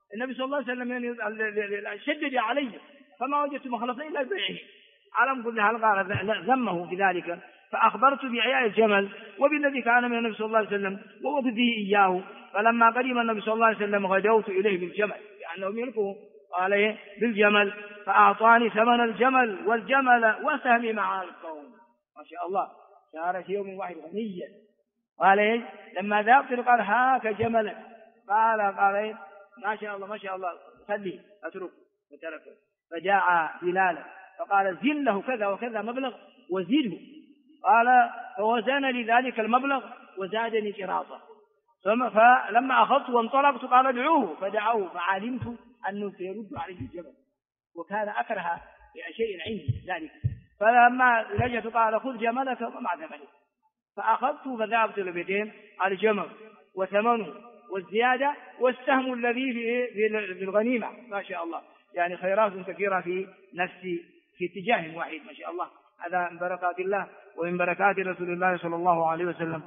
النبي صلى الله عليه وسلم شدد عليه فما وجدت مخلصا إلا بيعه. علم كل هل قال ذمه بذلك، فأخبرت بعياء الجمل وبالذي كان من النبي صلى الله عليه وسلم ووفده إياه. فلما قدم النبي صلى الله عليه وسلم غدوت إليه بالجمل لأنه ملكه، قال بالجمل، فأعطاني ثمن الجمل والجمل وسهمي مع القوم. ما شاء الله صار في يوم واحد غنيا. قال لما ذهبت قال هاك جملك، قال ما شاء الله ما شاء الله خليه أترك وتركه. فجاء بلالا فقال زن له كذا وكذا مبلغ وزيده، قال فوزن لذلك المبلغ وزادني قراطة. فلما أخذت وانطلقت قال ادعوه، فدعوه فعلمت أنه سيرد عليه الجبل، وكان أكره شيء عندي ذلك. فلما رجعت قال خذ جملك ومع ثمنه، فأخذته فذهبت لبيتين الجمل وثمنه والزيادة والسهم الذي في الغنيمة. ما شاء الله يعني خيرات كثيرة في نفسي في اتجاه واحد ما شاء الله. هذا من بركات الله ومن بركات رسول الله صلى الله عليه وسلم.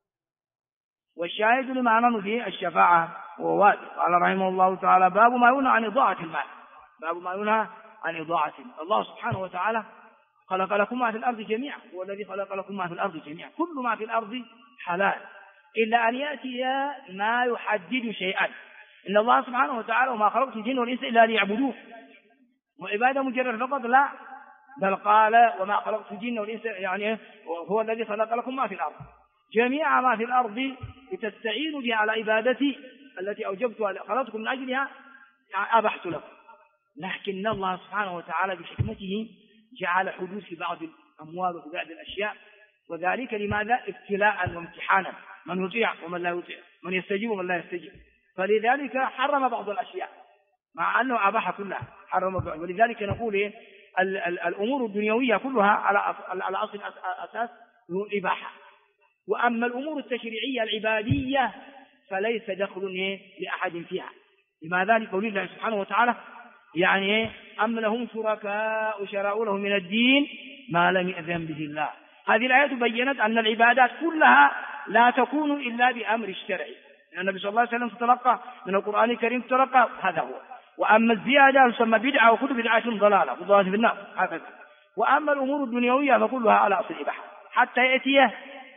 والشاهد لما نحن فيه الشفاعة وواد. قال رحمه الله تعالى باب ما ينهى عن إضاعة المال. باب ما ينهى عن إضاعة المال. الله سبحانه وتعالى خلق لكم ما في الأرض جميعا، هو الذي خلق لكم ما في الأرض جميعا، كل ما في الأرض حلال إلا أن يأتي ما يحدد شيئا. إن الله سبحانه وتعالى وما خلقت الجن والإنس إلا ليعبدوه، وعبادة مجرد فقط لا، بل قال وما خلقت الجن والإنس يعني هو الذي خلق لكم ما في الأرض جميع ما في الأرض لتستعينوا بها على عبادتي التي أوجبتها خلقتكم من أجلها أبحت لكم. لكن الله سبحانه وتعالى بحكمته جعل حدود في بعض الأموال وفي بعض الأشياء، وذلك لماذا؟ ابتلاء وامتحانا، من يطيع ومن لا يطيع، من يستجيب ومن لا يستجيب. فلذلك حرم بعض الأشياء مع أنه أباح كلها، حرم بعض. ولذلك نقول الأمور الدنيوية كلها على أصل أساس الإباحة، وأما الأمور التشريعية العبادية فليس دخل لأحد فيها. لماذا؟ لقول الله سبحانه وتعالى يعني أم لهم شركاء شرعوا لهم من الدين ما لم يأذن به الله. هذه الآية بيّنت أن العبادات كلها لا تكون إلا بأمر الشرعي، لأن النبي صلى الله عليه وسلم تلقى من القرآن الكريم تلقى هذا هو. وأما الزيادة تسمى بدعة وكل بدعة ضلالة وضلالة في النار هكذا. وأما الأمور الدنيوية فكلها على أصل الإباحة حتى يأتي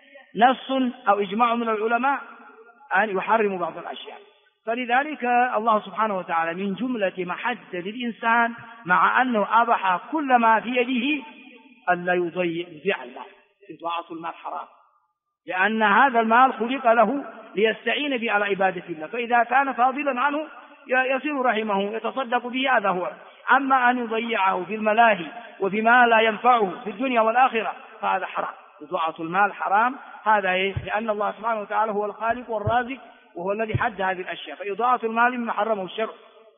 نص أو إجماع من العلماء أن يحرموا بعض الأشياء. فلذلك الله سبحانه وتعالى من جملة ما حدد الإنسان مع أنه أباح كل ما في يده ألا يضيع المال. إضاعة المال حرام، لأن هذا المال خلق له ليستعين به على عبادة الله، فإذا كان فاضلا عنه يصير رحمه يتصدق به، هذا هو. أما أن يضيعه في الملاهي وفيما لا ينفعه في الدنيا والآخرة فهذا حرام. إضاعة المال حرام، هذا لأن الله سبحانه وتعالى هو الخالق والرازق وهو الذي حد هذه الأشياء، فإضاعة المال مما حرمه الشرع.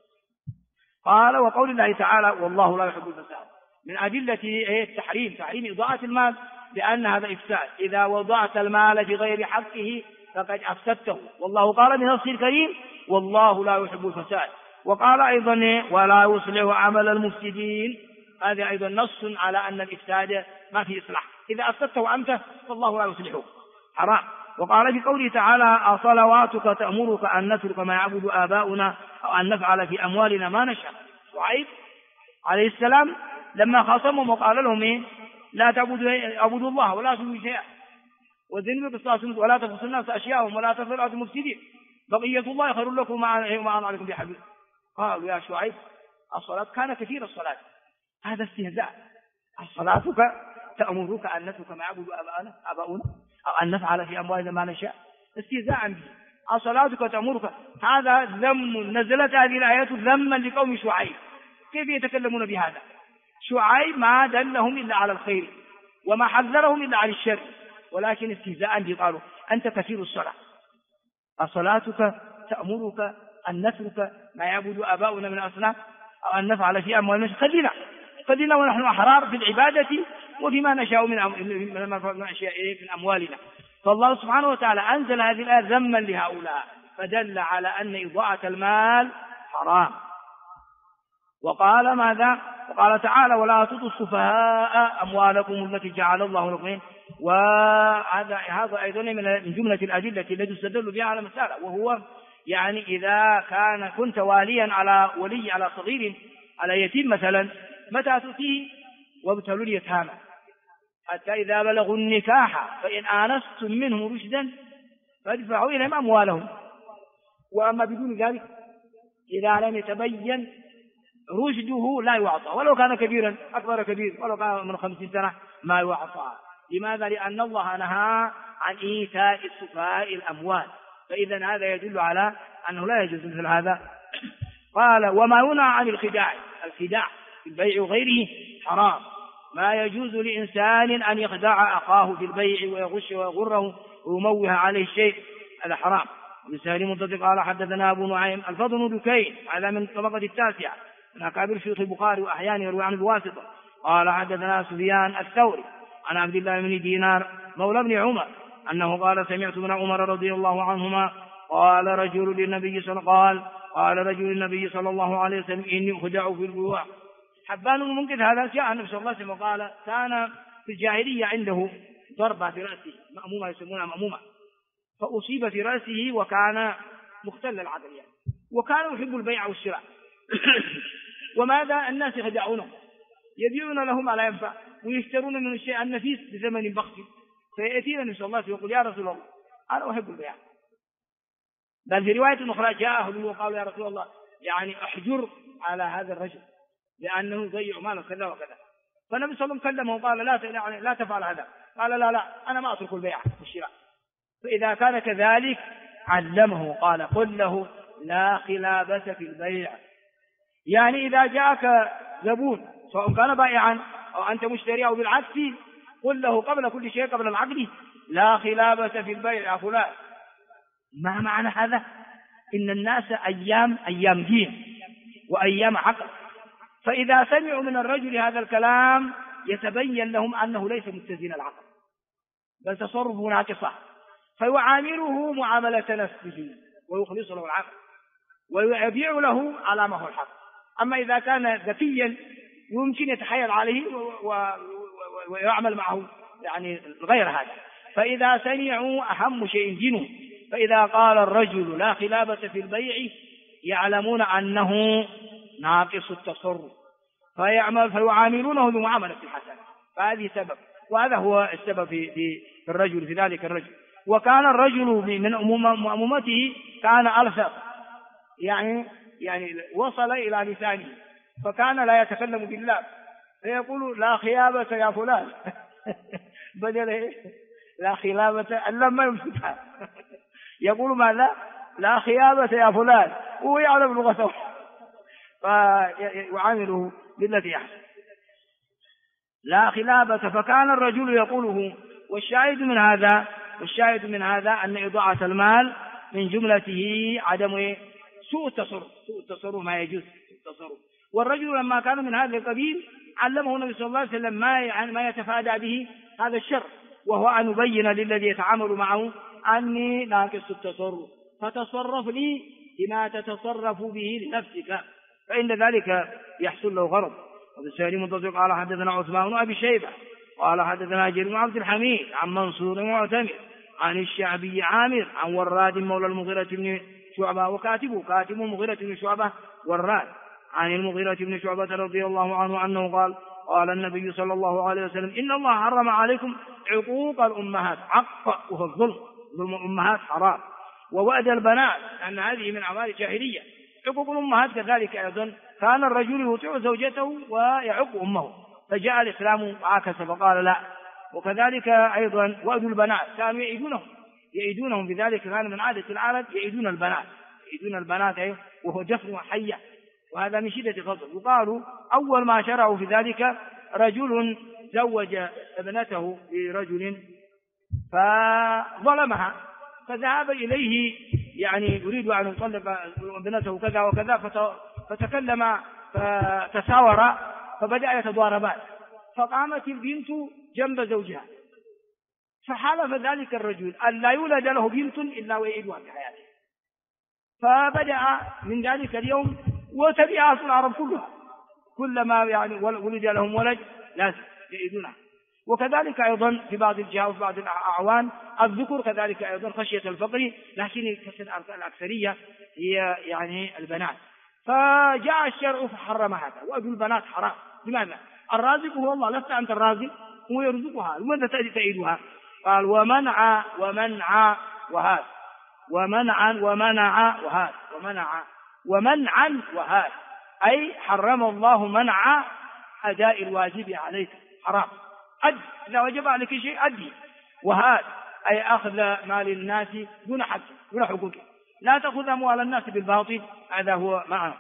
قال وقول الله تعالى والله لا يحب الفساد، من أدلة التحريم تحريم إضاعة المال، لأن هذا إفساد. إذا وضعت المال في غير حقه فقد أفسدته، والله قال بنصه الكريم والله لا يحب الفساد. وقال أيضا ولا يصلح عمل المفسدين، هذا أيضا نص على أن الإفساد ما في إصلاح، إذا أفسدته أنت فالله لا يصلحه، حرام. وقال في قوله تعالى أصلواتك تأمرك أن نترك ما يعبد آباؤنا أو أن نفعل في أموالنا ما نشاء. شعيب عليه السلام لما خاصمهم وقال لهم لا تعبدوا الله ولا تشركوا شيئا وذنبوا قصاص ولا تقصوا الناس أشياءهم ولا تفعلوا المفسدين بقية الله خير لكم وما أنا عليكم بحبيب. قالوا يا شعيب الصلاة كان كثير الصلاة، هذا استهزاء. صلاتك تأمرك أن نترك ما يعبد آباؤنا أو أن نفعل في أموالنا ما نشاء، استهزاء به. صلاتك تأمرك، هذا ذم، نزلت هذه الآيات ذما لقوم شعيب. كيف يتكلمون بهذا؟ شعيب ما دلهم إلا على الخير وما حذرهم إلا عن الشر، ولكن استهزاء به قالوا أنت كثير الصلاة، صلاتك تأمرك أن نترك ما يعبد آباؤنا من الأصنام أو أن نفعل في أموالنا، خلينا ونحن أحرار في العبادة وفيما نشاء من أموالنا. فالله سبحانه وتعالى أنزل هذه الآية ذما لهؤلاء، فدل على أن إضاعة المال حرام. وقال ماذا؟ وقال تعالى ولا تؤتوا السفهاء أموالكم التي جعل الله لكم، وهذا أيضا من جملة الأدلة التي تستدل بها على مسألة، وهو يعني إذا كنت واليا على ولي على صغير على يتيم مثلا، متى تؤتيه؟ وابتلوا اليتامى حتى إذا بلغوا النكاح فإن آنستم منهم رشدا فادفعوا إليهم أموالهم. وأما بدون ذلك إذا لم يتبين رشده لا يعطى، ولو كان كبيرا أكبر كبير، ولو كان من 50 سنة ما يعطى. لماذا؟ لأن الله نهى عن إيتاء السفهاء الأموال، فإذا هذا يدل على أنه لا يجوز مثل هذا. قال وما ينهى عن الخداع في البيع وغيره حرام. ما يجوز لإنسان أن يخدع أخاه في البيع ويغش ويغره ويموه عليه الشيء، هذا حرام. بسهل منطق قال حدثنا أبو نعيم الفضل بن دكين، هذا من طبقة التاسعة من أكابر شيوخ البخاري وأحيانا يروي عن الواسطة. قال حدثنا سفيان الثوري عن عبد الله بن دينار مولى بن عمر أنه قال سمعت ابن عمر رضي الله عنهما قال رجل للنبي صلى الله عليه وسلم إني أخدع في البيوع. حبان المنكر هذا جاء النبي صلى الله عليه وسلم وقال كان في الجاهلية عنده ضربة في رأسه مأمومة يسمونها مأمومة، فأصيب في رأسه وكان مختل العقل يعني، وكان يحب البيع والشراء وماذا الناس يخدعونه، يبيعون لهم على ينفع ويشترون من الشيء النفيس بثمن بخس، فيأتينا النبي صلى الله عليه وسلم ويقول يا رسول الله أنا أحب البيع. بل في رواية أخرى جاء أهل وقالوا يا رسول الله يعني أحجر على هذا الرجل لأنه يضيع ماله كذا وكذا. فالنبي صلى الله عليه وسلم كلمه وقال لا تفعل هذا، قال لا أنا ما أترك البيع والشراء. فإذا كان كذلك علمه قال قل له لا خلابة في البيع، يعني إذا جاءك زبون سواء كان بائعا أو أنت مشتري أو بالعكس قل له قبل كل شيء قبل العقد لا خلابة في البيع يا فلان. ما معنى هذا؟ إن الناس أيام دين وأيام عقل، فإذا سمعوا من الرجل هذا الكلام يتبين لهم أنه ليس متزن العقل بل تصرفه ناقصة، فيعامله معاملة نفسه ويخلص له العقل ويبيع له على ما هو الحق. أما إذا كان ذكيا يمكن يتحايل عليه ويعمل معه يعني غير هذا. فإذا سمعوا أهم شيء دينه، فإذا قال الرجل لا خلابة في البيع يعلمون أنه ناقص التصرف فيعاملونه بمعاملة الحسنة، فهذه سبب، وهذا هو السبب في الرجل في ذلك الرجل. وكان الرجل من أمومته كان ألفظ يعني وصل إلى لسانه، فكان لا يتكلم بالله فيقول لا خيابة يا فلان بدل لا خلابة اللام ما يمسكها يقول ماذا؟ لا خيابة يا فلان، هو يعلم لغته فيعامله بالتي يحسن. لا خلابة، فكان الرجل يقوله. والشاهد من هذا أن إضاعة المال من جملته عدم سوء التصرف ما يجوز التصرف. والرجل لما كان من هذا القبيل علمه النبي صلى الله عليه وسلم ما يتفادى به هذا الشر، وهو أن يبين للذي يتعامل معه أني ناقص التصرف فتصرف لي بما تتصرف به لنفسك، فإن ذلك يحصل له غرض. وبالسهل منطق قال حدثنا عثمان بن أبي شيبة قال حدثنا جرير بن عبد الحميد عن منصور معتمر عن الشعبي عامر عن وراد مولى المغيرة بن شعبة وكاتب المغيرة بن شعبة وراد عن المغيرة بن شعبة رضي الله عنه أنه قال النبي صلى الله عليه وسلم إن الله حرم عليكم عقوق الأمهات، عق وهو الظلم، ظلم الأمهات حرام، ووأد البنات أن هذه من أعمال الجاهلية. عقوق الأمهات كذلك أيضا كان الرجل يطيع زوجته ويعق أمه، فجاء الإسلام عاكس فقال لا. وكذلك أيضا وأد البنات كانوا يعيدونهم بذلك، كان من عادة العرب يعيدون البنات وهو جفن حية، وهذا من شدة غضب. وقالوا أول ما شرعوا في ذلك رجل زوج ابنته لرجل فظلمها فذهب إليه يعني يريد أن يطلق ابنته كذا وكذا، فتكلم فتساور فبدأ يتضاربان، فقامت البنت جنب زوجها فحلف ذلك الرجل أن لا يولد له بنت إلا ويعيدها في حياته. فبدأ من ذلك اليوم وتبعها العرب كلها، كلما يعني ولد لهم ولد لازم يعيدونها. وكذلك أيضا في بعض الجهات وفي بعض الأعوان الذكر كذلك أيضا خشية الفقر، لكن الأكثرية هي يعني البنات. فجاء الشرع فحرم هذا، وأجل البنات حرام. لماذا؟ الرازق هو الله، لست أنت الرازق، هو يرزقها، لماذا تأيدها؟ قال ومنع وهذا، ومنعا وهذا، أي حرم الله منع أداء الواجب عليك، حرام. إذا وجب عليك شيء أدي. وهذا أي أخذ مال الناس دون حق، دون حقوق، لا تأخذ أموال الناس بالباطل، هذا هو معنى.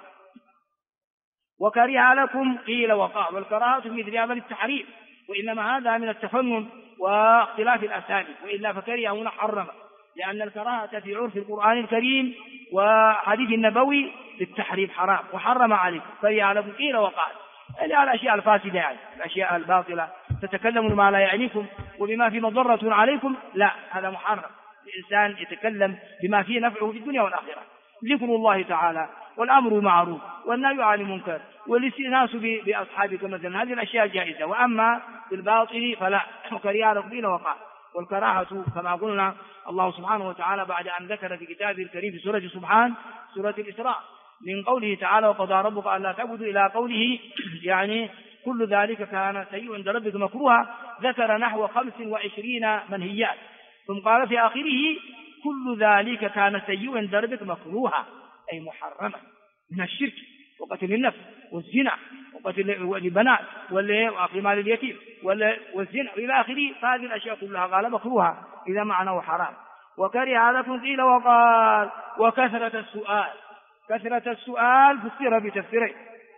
وكره لكم قيل وقال، والكراهة في مثل هذا للتحريم، وإنما هذا من التفنن واختلاف الأساليب، وإلا فكره هنا حرم، لأن الكراهة في عرف القرآن الكريم وحديث النبوي للتحريم حرام، وحرم عليكم. كره لكم قيل وقال، يعني الأشياء الفاسدة، يعني الأشياء الباطلة، تتكلمون ما لا يعنيكم وبما فيه مضرة عليكم، لا، هذا محرم. الإنسان يتكلم بما فيه نفعه في الدنيا والآخرة. ذكر الله تعالى والأمر بالمعروف والنهي عن المنكر والاستئناس بأصحابك مثلا، هذه الأشياء جائزة. وأما بالباطل فلا. وكره لكم قيل وقال. والكراهة كما قلنا الله سبحانه وتعالى بعد أن ذكر في كتابه الكريم في سورة سبحان، سورة الإسراء، من قوله تعالى وقضى ربك ألا تعبدوا إلى قوله يعني كل ذلك كان سيئا عند ربك مكروها، ذكر نحو 25 منهيات، ثم قال في آخره كل ذلك كان سيئا عند ربك مكروها، أي محرما، من الشرك وقتل النفس والزنا وقتل البنات وأكل مال اليتيم والزنا إلى آخره، فهذه الأشياء كلها قال مكروها، إذا معناه حرام. وكره لكم قيل وقال. وكثرة السؤال فسر بتفسيرين.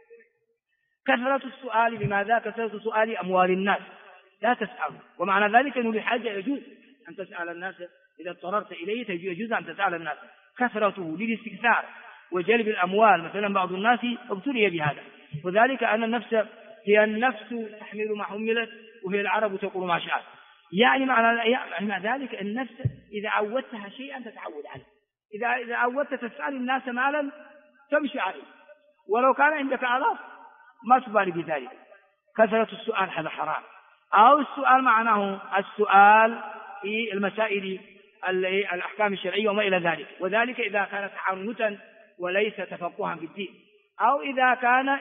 كثرة السؤال لماذا؟ كثرة سؤال أموال الناس، لا تسأل، ومعنى ذلك أنه لحاجة يجوز أن تسأل الناس، إذا اضطررت إليه يجوز أن تسأل الناس. كثرته للاستكثار وجلب الأموال، مثلا بعض الناس ابتلي بهذا، وذلك أن النفس هي النفس تحمل ما حملت، وهي العرب تقول ما شاءت. يعني معنى ذلك النفس إذا عودتها شيئا تتعود عليه، إذا عودت تسأل الناس مالا تمشي عليه، ولو كان عندك أعراف ما تبالي بذلك. كثرة السؤال هذا حرام. أو السؤال معناه السؤال في المسائل الأحكام الشرعية وما إلى ذلك، وذلك إذا كان تعنتا وليس تفقها في الدين، أو إذا كان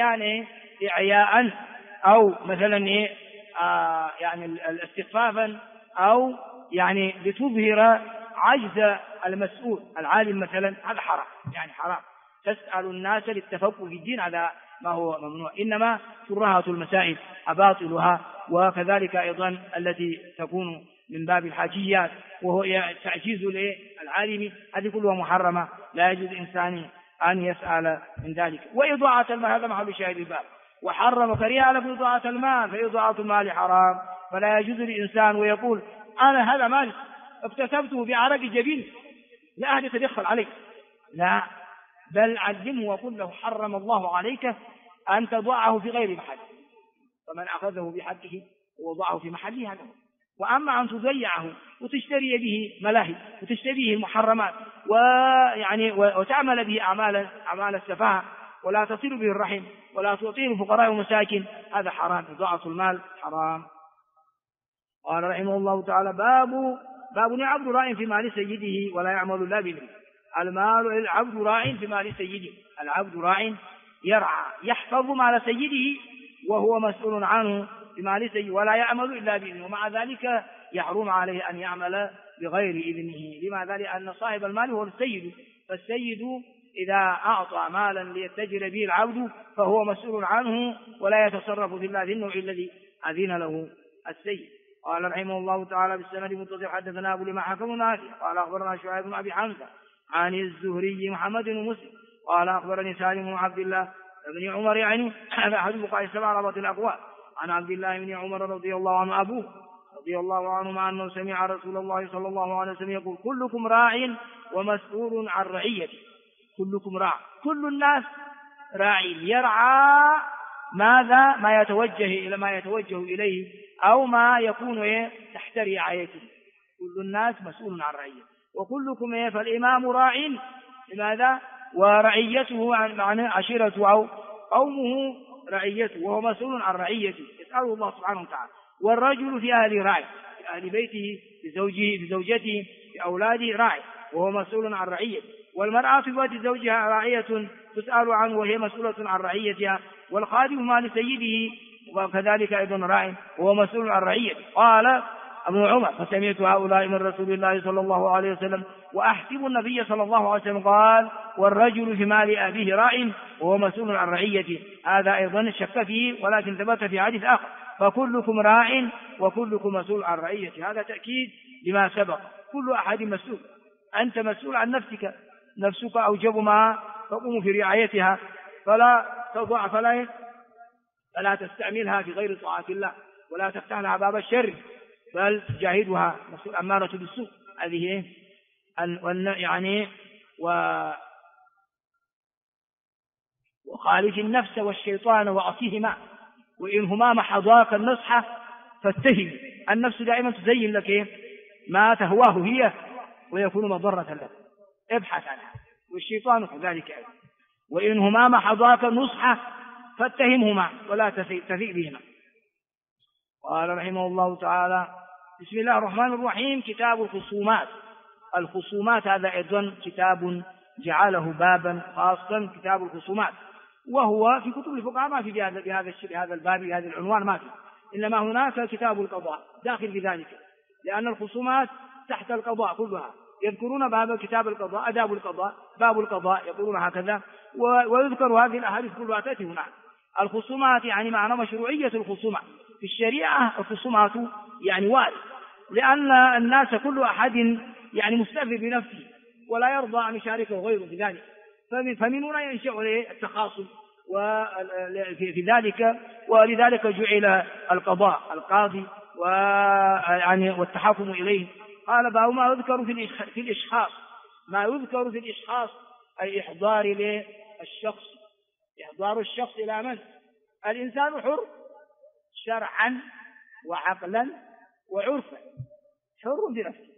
إعياء أو مثلا يعني استخفافا، أو يعني لتظهر عجز المسؤول العالم مثلا، هذا حرام، يعني حرام. تسأل الناس للتفقه في الدين، هذا ما هو ممنوع. إنما شرهة المسائل أباطلها، وكذلك أيضا التي تكون من باب الحاجيات وهو تعجيز للعالم، هذه كلها محرمة، لا يجوز إنسان أن يسأل من ذلك. وإضاعة المال، هذا محل شاهد الباب. وحرم كره لكم إضاعة المال، فإضاعة المال حرام، فلا يجوز للإنسان ويقول أنا هذا مال اكتسبته بعرق جبين لا أحد يتدخل عليه، لا، بل علمه وقل له حرم الله عليك أن تضعه في غير محله، فمن أخذه بحقه ووضعه في محله هذا. وأما أن تضيعه وتشتري به ملاهي وتشتري به المحرمات ويعني وتعمل به أعمال السفاهة، ولا تصل به الرحم ولا تعطيه الفقراء والمساكين، هذا حرام، إضاعة المال حرام. قال رحمه الله تعالى باب العبد راع في مال سيده ولا يعمل إلا بإذنه. المال العبد راع في مال سيده، العبد راع يرعى يحفظ مال سيده وهو مسؤول عنه بمال سيده ولا يعمل إلا بإذنه، ومع ذلك يحرم عليه أن يعمل بغير إذنه. لماذا؟ لأن صاحب المال هو السيد، فالسيد إذا أعطى مالا ليتجر به العبد فهو مسؤول عنه ولا يتصرف في الله النوع الذي أذن له السيد. قال رحمه الله تعالى بالسند المتصل حدثنا أبو لما حكم نافع قال أخبرنا شعيب بن أبي حمزة عن الزهري محمد بن مسلم قال أخبرني سالم بن عبد الله بن عمر، يعني هذا أحد الفقهاء السبعة ربط الأقوال، عن عبد الله بن عمر رضي الله عنه أبوه رضي الله عنه مع أنه سمع رسول الله صلى الله عليه وسلم يقول كلكم راع ومسؤول عن رعيته. كلكم راع، كل الناس راعي يرعى ماذا؟ ما يتوجه إليه أو ما يكون تحت رعايته. كل الناس مسؤول عن رعيته، وكلكم فالإمام راع لماذا؟ ورعيته عن عشيرته أو قومه رعيته، وهو مسؤول عن رعيته، يسأله الله سبحانه وتعالى. والرجل في أهل راعي، في أهل بيته، في زوجته، في أولاده راعي وهو مسؤول عن رعيته، والمرأة في بيت زوجها راعية تسأل عنه وهي مسؤولة عن رعيتها، والخادم مال سيده وكذلك أيضا راعي وهو مسؤول عن رعيته. قال ابن عمر: فسمعت هؤلاء من رسول الله صلى الله عليه وسلم وأحسب النبي صلى الله عليه وسلم قال: والرجل في مال أبيه راع وهو مسؤول عن رعيته. هذا أيضا شك فيه ولكن ثبت في حديث آخر: فكلكم راع وكلكم مسؤول عن رعيته. هذا تأكيد لما سبق، كل أحد مسؤول، أنت مسؤول عن نفسك، نفسك أوجب ما تقوم في رعايتها، فلا تضع فلا تستعملها في غير طاعة الله، ولا تفتح لها باب الشر، بل تجاهدها، مسؤول أمارة بالسوء. هذه يعني وخالف النفس والشيطان وعصيهما وإنهما محضاك النصح فاتهم. النفس دائما تزين لك ما تهواه هي ويكون مضرة لك، ابحث عنها، والشيطان كذلك، وإنهما محضاك النصح فاتهمهما ولا تفيء بهما. قال رحمه الله تعالى: بسم الله الرحمن الرحيم. كتاب الخصومات. الخصومات هذا أيضا كتاب جعله بابا خاصا، كتاب الخصومات، وهو في كتب الفقهاء ما في بهذا الباب، بهذا العنوان ما في، إنما هناك كتاب القضاء داخل بذلك، لأن الخصومات تحت القضاء كلها، يذكرون باب كتاب القضاء، أداب القضاء، باب القضاء، يقولون هكذا، ويذكر هذه الأحاديث كلها تأتي هنا. الخصومات يعني معنى مشروعية الخصومة في الشريعة. الخصومات يعني وارد، لأن الناس كل أحد يعني مستفيد بنفسه ولا يرضى أن يشاركه غيره في ذلك، فمن هنا ينشأ التخاصم في ذلك، ولذلك جعل القضاء القاضي والتحاكم إليه. قال: باب ما يذكر في الإشخاص. ما يذكر في الإشخاص أي إحضار للشخص، إحضار الشخص إلى من؟ الإنسان حر شرعا وعقلا وعرفا، حر بنفسه،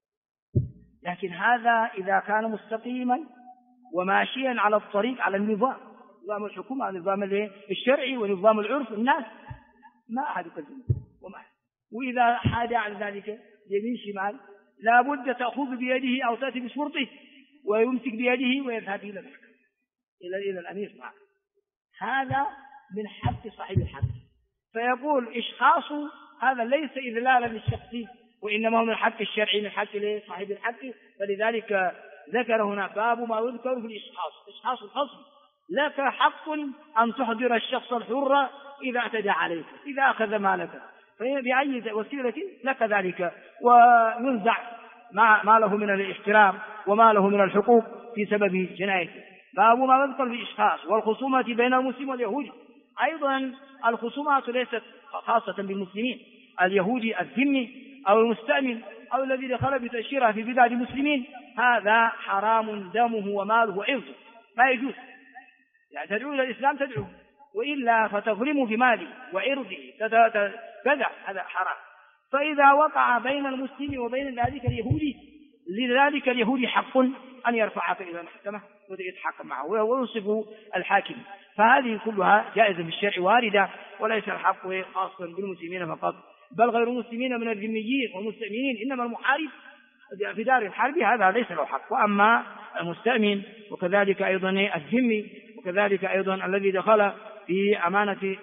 لكن هذا إذا كان مستقيما وماشيا على الطريق، على النظام، نظام الحكومة، نظام الشرعي ونظام العرف، الناس ما أحد يقدم وما. وإذا حاد عن ذلك يمين شمال لا بد تأخذ بيده أو تأتي بشرطه ويمسك بيده ويذهب إلى المحكمة، إلى الأمير معه. هذا من حق صاحب الحق، فيقول إشخاص هذا ليس إذلالا للشخص، وإنما هو من الحق الشرعي، من حق صاحب الحق. فلذلك ذكر هنا باب ما يذكر في الإشخاص. إشخاص الخصم، لك حق أن تحضر الشخص الحر إذا اعتدى عليك، إذا أخذ مالك، فبأي وسيلة لك ذلك، وينزع ما له من الاحترام وما له من الحقوق في سبب جنايته. باب ما يذكر في الإشخاص والخصومة بين المسلم واليهودي. أيضا الخصومات ليست خاصة بالمسلمين، اليهودي الذمي أو المستأمن أو الذي دخل بتأشيرة في بلاد المسلمين، هذا حرام دمه وماله وعرضه، ما يجوز. يعني تدعو إلى الإسلام تدعو، وإلا فتظلم في ماله وعرضه كذا، هذا حرام. فإذا وقع بين المسلم وبين ذلك اليهودي، لذلك اليهودي حق أن يرفعك إلى المحكمة ويتحكم معه وينصف الحاكم. فهذه كلها جائزة في الشرع واردة، وليس الحق خاصا بالمسلمين فقط، بل غير المسلمين من الذميين والمستأمنين. إنما المحارب في دار الحرب هذا ليس له حق، وأما المستأمن وكذلك أيضا الذمي وكذلك أيضا الذي دخل في أمانة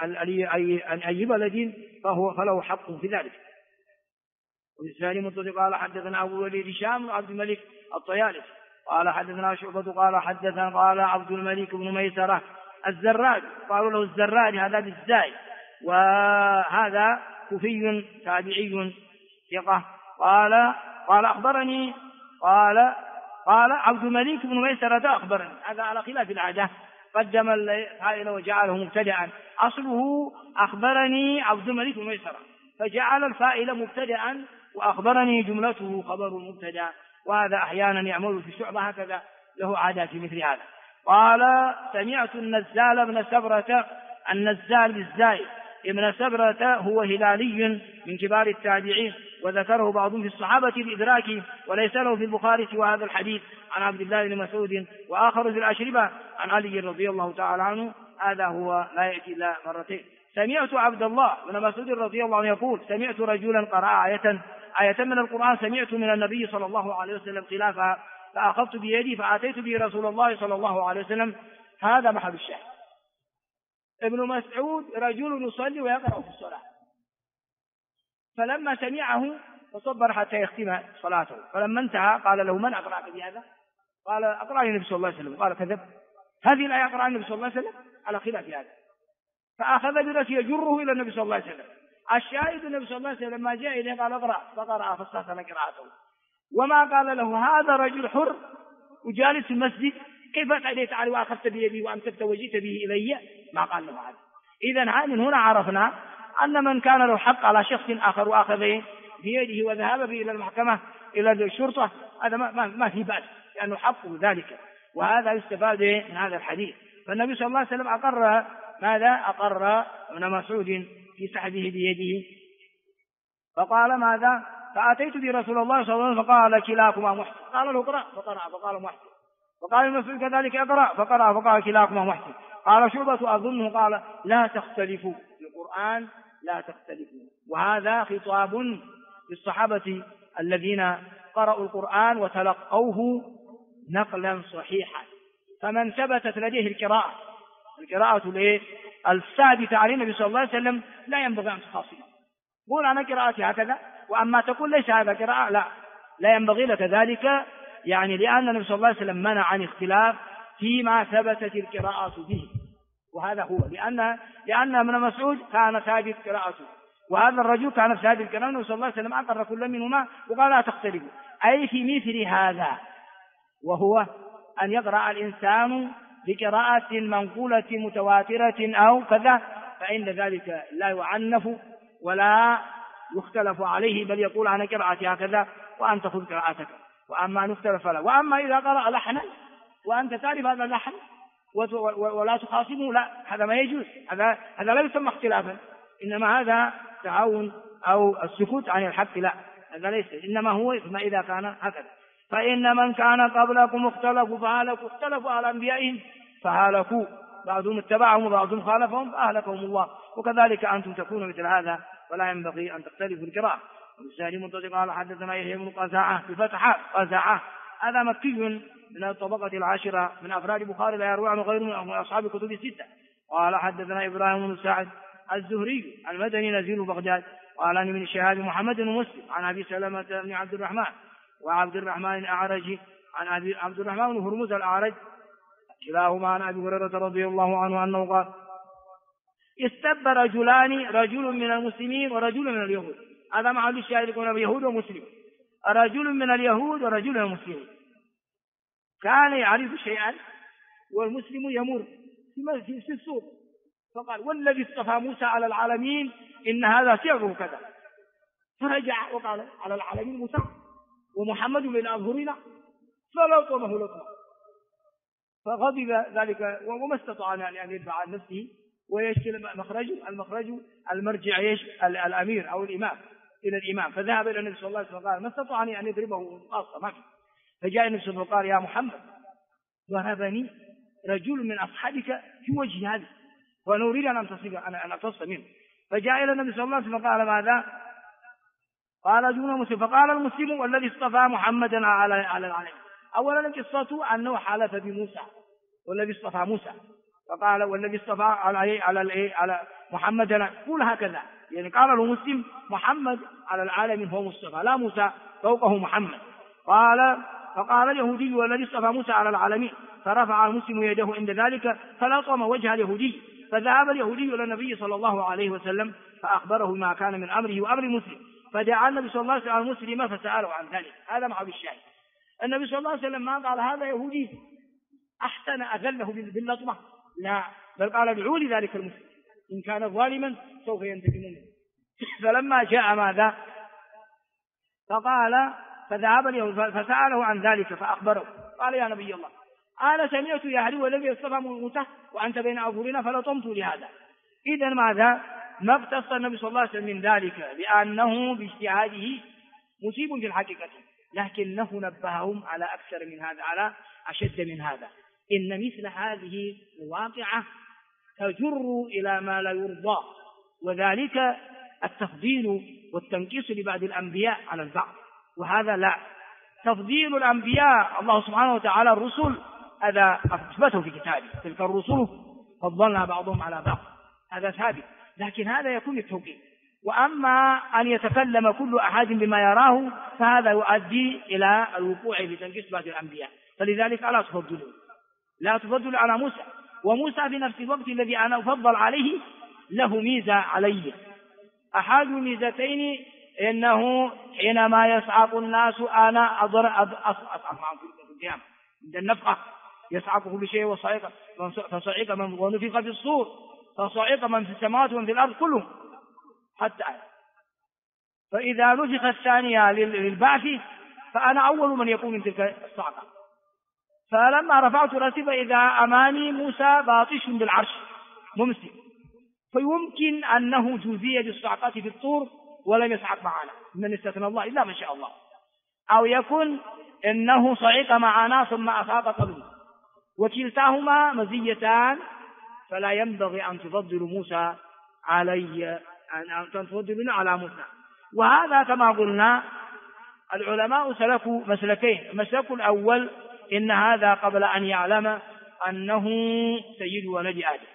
أي بلد فله حق في ذلك. والإسلام متصل. قال: حدثنا أبو الوليد هشام عبد الملك الطيالسي قال: حدثنا شعبة قال عبد الملك بن ميسرة الزراد، قالوا له الزراد هذا بالزاي، وهذا كوفي تابعي ثقة. قال أخبرني، قال عبد الملك بن ميسرة أخبرني. هذا على خلاف العادة، قدم الفاعل وجعله مبتدأ، أصله أخبرني عبد الملك بن ميسرة، فجعل الفاعل مبتدأ وأخبرني جملته خبر المبتدأ، وهذا أحيانا يعمل في الشعبة هكذا، له عادات مثل هذا. قال: سمعت النزال بن سبرة، النزال بالزاي ابن سبرة هو هلالي من كبار التابعين، وذكره بعضهم في الصحابة بإدراكه، وليس له في البخاري سوى هذا الحديث عن عبد الله بن مسعود، وآخر في الأشربة عن علي رضي الله تعالى عنه. هذا هو لا يأتي إلا مرتين. سمعت عبد الله بن مسعود رضي الله عنه يقول سمعت رجلا قرأ آية من القرآن سمعت من النبي صلى الله عليه وسلم خلافها فأخذت بيدي فأتيت به رسول الله صلى الله عليه وسلم. هذا محل الشاهد. ابن مسعود رجل يصلي ويقرأ في الصلاة، فلما سمعه فصبر حتى يختم صلاته، فلما انتهى قال له: من أقرأك بهذا؟ قال: أقرأني النبي صلى الله عليه وسلم. قال: كذب، هذه الآية أقرأ النبي صلى الله عليه وسلم على خلاف هذا. فأخذ برأسه يجره إلى النبي صلى الله عليه وسلم. الشاهد النبي صلى الله عليه وسلم لما جاء إليه قال: اقرأ، فقرأ فاستحسن قراءته. وما قال له: هذا رجل حر وجالس في المسجد، كيف أتيت علي وأخذت بيدي وأمسكت وجئت به إلي؟ ما قال له هذا. إذن من هنا عرفنا أن من كان له حق على شخص آخر وأخذ بيده وذهب به إلى المحكمة إلى الشرطة، هذا ما في بأس، لأنه حقه ذلك. وهذا يستفاد من هذا الحديث. فالنبي صلى الله عليه وسلم أقر ماذا؟ أقر ابن مسعود في سحبه بيده. فقال ماذا؟ فأتيت برسول الله صلى الله عليه وسلم فقال: كلاكما محسن. قال له: اقرأ، فقرأ فقال: محسن. فقال المسعود كذلك: اقرأ، فقرأ فقال: كلاكما محسن. قال شعبة أظنه قال: لا تختلفوا في القرآن، لا تختلفوا. وهذا خطاب للصحابة الذين قرأوا القرآن وتلقوه نقلا صحيحا. فمن ثبتت لديه القراءة الثابتة على النبي صلى الله عليه وسلم لا ينبغي أن تخاصمه. قول: أنا قراءتي هكذا، وأما تقول ليس هذا قراءة، لا ينبغي لك ذلك، لأن النبي صلى الله عليه وسلم منع عن اختلاف فيما ثبتت القراءة به. وهذا هو لأن ابن مسعود كان ثابت قراءته، وهذا الرجل كان ثابت قراءته. النبي صلى الله عليه وسلم أقر كل منهما وقال: لا تختلفوا، أي في مثل هذا، وهو أن يقرأ الإنسان بقراءة منقولة متواترة أو كذا، فإن ذلك لا يعنف ولا يختلف عليه، بل يقول: أنا قراءتي هكذا وأنت خذ قراءتك. وأما أن يختلف فلا. وأما إذا قرأ لحنا وأنت تعرف هذا اللحن ولا تخاصمه، لا، هذا ما يجوز، هذا لا يسمى اختلافا، إنما هذا تعاون أو السكوت عن الحق، لا، هذا ليس، إنما هو ما إذا كان هكذا. فإن من كان قبلكم اختلفوا فهلكوا، اختلفوا على أنبيائهم فهلكوا، بعضهم اتبعهم وبعضهم خالفهم فأهلكهم الله. وكذلك أنتم تكونوا مثل هذا، ولا ينبغي أن تختلفوا القراءة. والسائل منتظر قال: حدثنا يحيى بن قزاعة بفتح قزاعة، هذا مكي من الطبقة العاشرة من أفراد البخاري، لا يروي عنه غيره من أصحاب الكتب الستة. قال: حدثنا إبراهيم بن سعد الزهري المدني نزيل بغداد، قال: عن ابن شهاب محمد بن مسلم عن أبي سلمة بن عبد الرحمن وعبد الرحمن الأعرج عن أبي عبد الرحمن بن هرمز الأعرج كلاهما عن أبي هريرة رضي الله عنه أنه قال: استب رجلان، رجل من المسلمين ورجل من اليهود. هذا محل الشاهد، يكون اليهود ومسلم، رجل من اليهود ورجل من المسلمين. كان يعرف شيئا والمسلم يمر في السوق، فقال: والذي اصطفى موسى على العالمين إن هذا سعره كذا. فرجع وقال: على العالمين موسى ومحمد من أظهرنا، فلطمه لطمه، فغضب ذلك وما استطاع أن يدفع عن نفسه ويشكل المخرج المرجع الأمير أو الإمام إلى الإمام. فذهب إلى النبي صلى الله عليه وسلم قال: ما استطاع أن يضربه خاصة، ما في. فجاء النبي صلى الله عليه وسلم قال: يا محمد، ضربني رجل من أصحابك في وجه هذا وأنا أريد أن أمتص منه. فجاء إلى النبي صلى الله عليه وسلم قال: ماذا؟ قال: دون مسلم. فقال المسلم: والذي اصطفى محمدا على العالمين. أولا قصته أنه حلف بموسى، والذي اصطفى موسى، فقال: والذي اصطفى على محمدا، قول هكذا، قال له مسلم: محمد على العالمين هو مصطفى، لا موسى فوقه محمد. فقال اليهودي: والذي اصطفى موسى على العالمين. فرفع المسلم يده عند ذلك فلطم وجه اليهودي. فذهب اليهودي إلى النبي صلى الله عليه وسلم فأخبره ما كان من أمره وأمر مسلم. فدعا النبي صلى الله عليه وسلم المسلم فسأله عن ذلك. هذا محل الشاهد. النبي صلى الله عليه وسلم ما قال: هذا يهودي أحسن أذله باللطمة، لا، بل قال: ادعوا لي ذلك المسلم، إن كان ظالما سوف ينتقم منه. فلما جاء ماذا؟ فذهب اليهود فسأله عن ذلك فأخبره. قال: يا نبي الله، أنا سمعت يهدي والذي اصطفى موسى وأنت بين أظهرنا فلطمت لهذا. إذن ماذا؟ ما اقتص النبي صلى الله عليه وسلم من ذلك بأنه باجتهاده مصيب في الحقيقة، لكنه نبههم على أكثر من هذا، على أشد من هذا. إن مثل هذه الواقعة تجر إلى ما لا يرضى وذلك التفضيل والتنكيس لبعض الأنبياء على البعض، وهذا لا. تفضيل الأنبياء الله سبحانه وتعالى الرسل هذا أثبته في كتابه، تلك الرسل فضلنا بعضهم على بعض، هذا ثابت، لكن هذا يكون التوقيت. وأما أن يتكلم كل أحد بما يراه فهذا يؤدي إلى الوقوع بتنكيس بعض الأنبياء، فلذلك لا تفضلوا على موسى. وموسى في نفس الوقت الذي أنا أفضل عليه له ميزة عليه، أحد الميزتين إنه حينما يصعق الناس أنا أصعق معهم في القيامة عند النفخة، يصعق كل شيء فصعق من ونفخ في الصور فصعق من في السماوات ومن في الأرض كلهم حتى فإذا نفخ الثانية للبعث فأنا أول من يكون من تلك الصعقة. فلما رفعت رأسي فإذا أمامي موسى باطش بالعرش ممسك، فيمكن أنه جزي بالصعقات في الطور ولم يصعق معنا، من استثنى الله إلا ما شاء الله، أو يكون إنه صعق معنا ثم أصاب قبله، وكلتاهما مزيتان، فلا ينبغي أن تفضلوا موسى علي أن تفضلون على موسى. وهذا كما قلنا العلماء سلكوا مسلكين، المسلك الأول إن هذا قبل أن يعلم أنه سيد ولد آدم،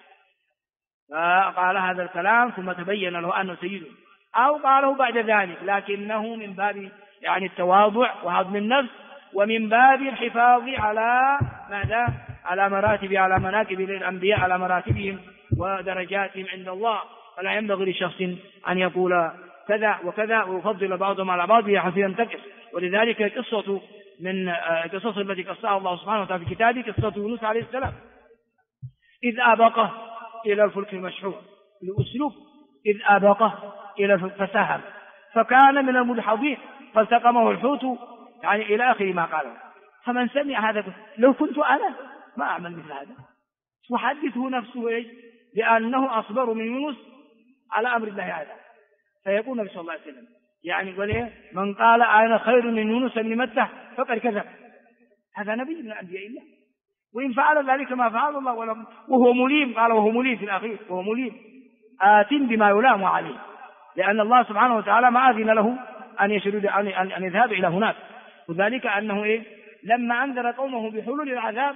فقال هذا الكلام ثم تبين له أنه سيده، أو قاله بعد ذلك لكنه من باب يعني التواضع وهضم النفس، ومن باب الحفاظ على ماذا؟ على مناكب الأنبياء، على مراتبهم ودرجاتهم عند الله، فلا ينبغي لشخص أن يقول كذا وكذا ويفضل بعضهم على بعض حتى ينتكس. ولذلك قصة من قصص التي قصها الله سبحانه وتعالى في كتابه قصة يونس عليه السلام إذ أبقه إلى الفلك المشحون، لأسلوب إذ أبقه إلى فساهم فكان من المدحضين فالتقمه الحوت، يعني إلى آخر ما قاله. فمن سمع هذا لو كنت أنا ما أعمل مثل هذا، تحدثه نفسه إيش؟ لأنه أصبر من يونس على أمر الله هذا، فيقول النبي صلى الله عليه وسلم يعني وليه من قال أنا خير من يونس بن متى فقد كذب، هذا نبي من أنبياء الله، وإن فعل ذلك ما فعل الله وهو مليم، قال وهو مليم في الأخير، وهو مليم آت بما يلام عليه، لأن الله سبحانه وتعالى ما أذن له أن يشرد أن يذهب إلى هناك. وذلك أنه إيه؟ لما أنذر قومه بحلول العذاب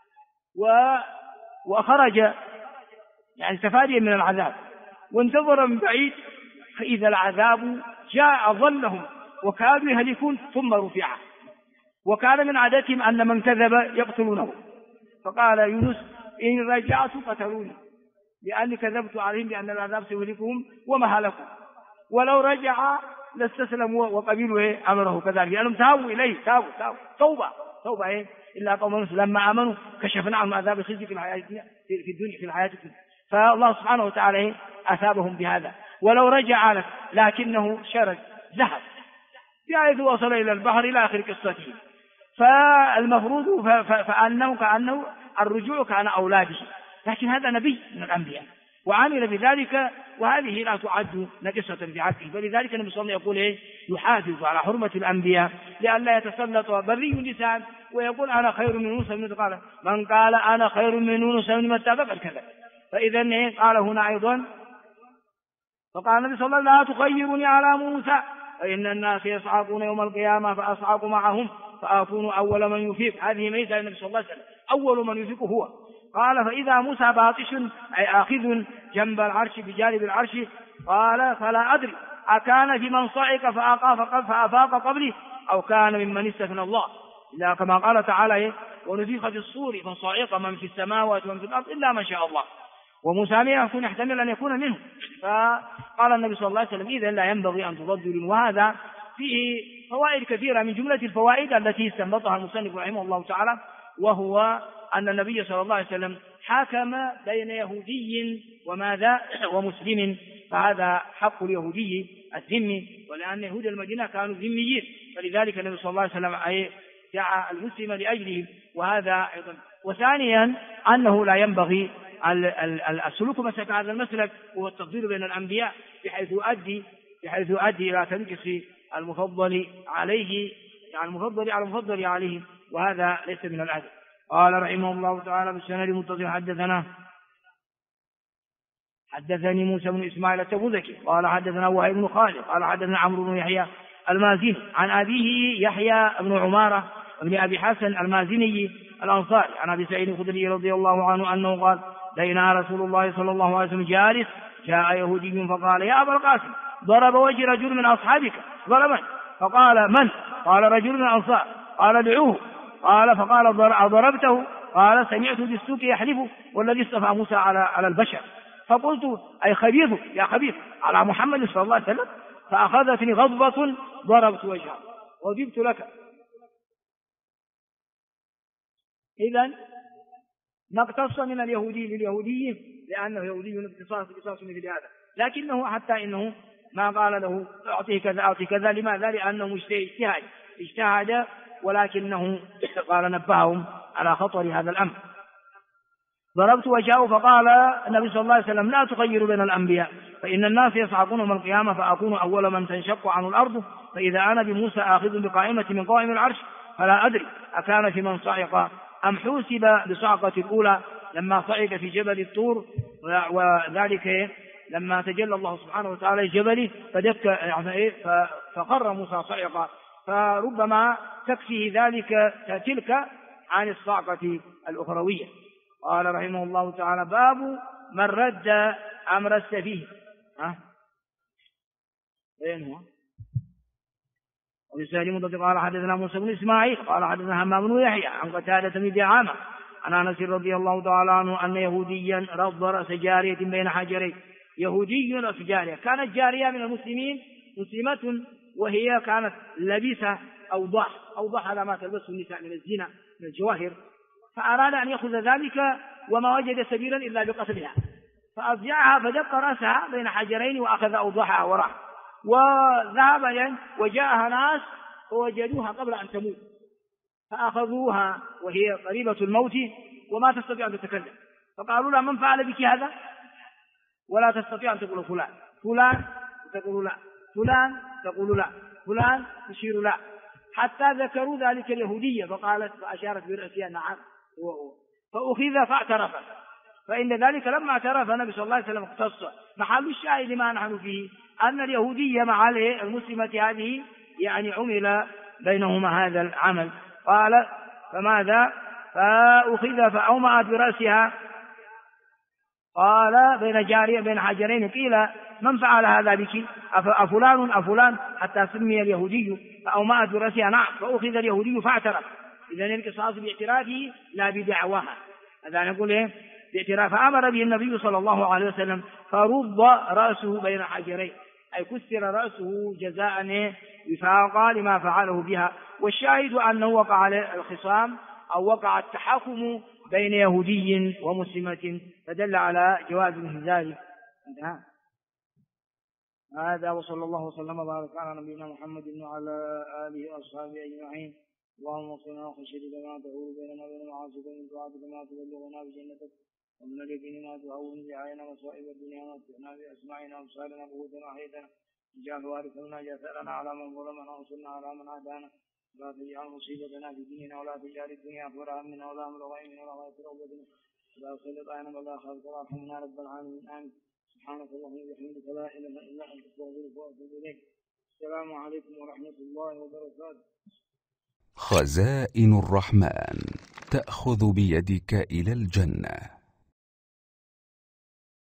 وخرج يعني تفاديا من العذاب وانتظر من بعيد، فإذا العذاب جاء ظلهم وكادوا يهلكون ثم رفع، وكان من عادتهم أن من كذب يقتلونه، فقال يونس إن رجعت قتلوني لأني كذبت عليهم بأن العذاب سيهلكهم وما هلكوا، ولو رجع لاستسلموا وقبلوا أمره كذلك، لأنهم تابوا إليه توبة إلا قوم يونس لما آمنوا كشفنا عنهم عذاب الخزي في الحياة الدنيا. فالله سبحانه وتعالى أثابهم بهذا. ولو رجع لكنه شرد ذهب بحيث وصل إلى البحر إلى آخر قصته، فالمفروض كأنه الرجوع كان أولاده، لكن هذا نبي من الأنبياء وعمل بذلك، وهذه لا تعد نقصة في حقه. فلذلك النبي صلى الله عليه وسلم يقول يحافظ على حرمة الأنبياء لئلا يتسلط بري لسان ويقول أنا خير من يونس بن متى، من قال أنا خير من يونس بن متى فقد كذب. فإذا قال هنا أيضا فقال النبي صلى الله عليه وسلم لا تخيرني على موسى فإن الناس يصعقون يوم القيامة فأصعق معهم فآتوني أول من يفيق. هذه ميزة النبي صلى الله عليه وسلم، أول من يفيق هو. قال فإذا موسى باطش أي آخذ جنب العرش بجانب العرش، قال فلا أدري أكان في من صعق فأفاق قبلي أو كان ممن استثنى الله، إلا كما قال تعالى ونفخ في الصور فصعق من في السماوات ومن في الأرض إلا ما شاء الله، وموسى يكون يحتمل أن يكون منه. فقال النبي صلى الله عليه وسلم إذن لا ينبغي أن تفضلوا. وهذا فيه فوائد كثيرة، من جملة الفوائد التي استنبطها المصنف رحمه الله تعالى، وهو أن النبي صلى الله عليه وسلم حكم بين يهودي ومسلم، فهذا حق اليهودي الذمي، ولأن يهود المدينة كانوا ذميين، فلذلك النبي صلى الله عليه وسلم دعا المسلم لأجله، وهذا أيضا. وثانيا أنه لا ينبغي السلوك مسلك هذا المسلك هو التفضيل بين الأنبياء بحيث يؤدي إلى تنقص المفضل عليه، يعني المفضل على المفضل عليه، وهذا ليس من العدل. قال رحمه الله تعالى بالسند المتصل حدثني موسى بن إسماعيل التبوذكي قال حدثنا وهيب بن خالد قال حدثنا عمرو بن يحيى المازني عن أبيه يحيى بن عمارة بن أبي حسن المازني الأنصاري عن أبي سعيد الخدري رضي الله عنه أنه قال بينما رسول الله صلى الله عليه وسلم جالس جاء يهودي فقال يا أبا القاسم ضرب وجه رجل من أصحابك ضربا فقال من؟ قال رجل من الأنصار قال ادعوه قال فقال ضربته قال سمعت بالسوق يحلف والذي اصطفى موسى على البشر فقلت أي خبيث يا خبيث على محمد صلى الله عليه وسلم فأخذتني غضبة ضربت وجهه وجبت لك. إذن نقتص من اليهودي لليهودي لأنه يهودي اقتصاص مثل هذا، لكنه حتى إنه ما قال له أعطيه كذا أعطيه كذا. لماذا؟ لأنه اجتهد ولكنه قال نبههم على خطر هذا الأمر. ضربت وجهه فقال النبي صلى الله عليه وسلم لا تخيروا بين الأنبياء فإن الناس يصعقون يوم القيامة فأكون أول من تنشق عنه الأرض فإذا أنا بموسى آخذ بقائمة من قائم العرش فلا أدري أكان في من صعق أم حوسب بصعقة الأولى لما صعق في جبل الطور وذلك لما تجلى الله سبحانه وتعالى الجبل فدك فقر موسى صعقا فربما تكفيه ذلك تلك عن الصعقة الأخروية. قال رحمه الله تعالى باب من رد أمر السفيه. أين هو؟ وبسالم قال حدثنا موسى بن إسماعيل قال حدثنا همام بن يحيى عن قتادة بن دعامة عن أنس رضي الله تعالى عنه أن يهوديا رد رأس جارية بين حجرين. يهودي رأس جارية كانت جارية من المسلمين مسلمة وهي كانت لبسة أوضح على ما تلبسه النساء من الزنا من الجواهر، فأراد أن يأخذ ذلك وما وجد سبيلا إلا بقتلها فأفجعها فدق رأسها بين حجرين وأخذ أوضحها وراء وذهب وجاءها ناس ووجدوها قبل أن تموت فأخذوها وهي قريبة الموت وما تستطيع أن تتكلم فقالوا لها من فعل بك هذا ولا تستطيع أن تقول فلان تقول لا فلان تقول لا فلان تشير لا حتى ذكروا ذلك اليهودية فأشارت برأسها نعم هو فأخذ فاعترفت. فإن ذلك لما اعترف النبي صلى الله عليه وسلم اختص. محل الشاهد لما نحن فيه أن اليهودية مع المسلمة هذه عمل بينهما هذا العمل. قال فماذا؟ فأخذ فأومأت برأسها قال بين جارية بين حجرين قيل من فعل هذا بك أفلان حتى سمي اليهودي فأومأت برأسها نعم فأخذ اليهودي فاعترف. إذن القصاص باعترافه لا بدعواها. هذا نقول باعتراف. أمر به النبي صلى الله عليه وسلم فرض رأسه بين حجرين أي كسر رأسه جزاء وفاقا لما فعله بها. والشاهد أنه وقع الخصام أو وقع التحاكم بين يهودي ومسلمة فدل على جواز مثل ذلك. هذا وصلى الله وسلم وبارك على نبينا محمد وعلى آله وأصحابه أجمعين. اللهم صلنا وخشيتك ما تحول بيننا وبين معاصيك ومن طاعتك ما تبلغنا بجنتك ومن اليقين ما تهون علينا مصائب الدنيا ومتعنا بأسماعنا وأبصارنا وقوتنا وحياتنا واجعل وارثنا جاثرنا على من ظلمنا وانصرنا على من عادانا لا تجعل مصيبتنا في ديننا ولا تجعل الدنيا أكبر همنا ولا مبلغ علمنا ولا غاية رغبتنا ولا سلط علينا ولا خافك وارحمنا رب العالمين آمين. سبحانك اللهم وبحمدك لا إله إلا أنت أستغفرك وأتوب إليك. السلام عليكم ورحمة الله وبركاته. خزائن الرحمن تأخذ بيدك إلى الجنة.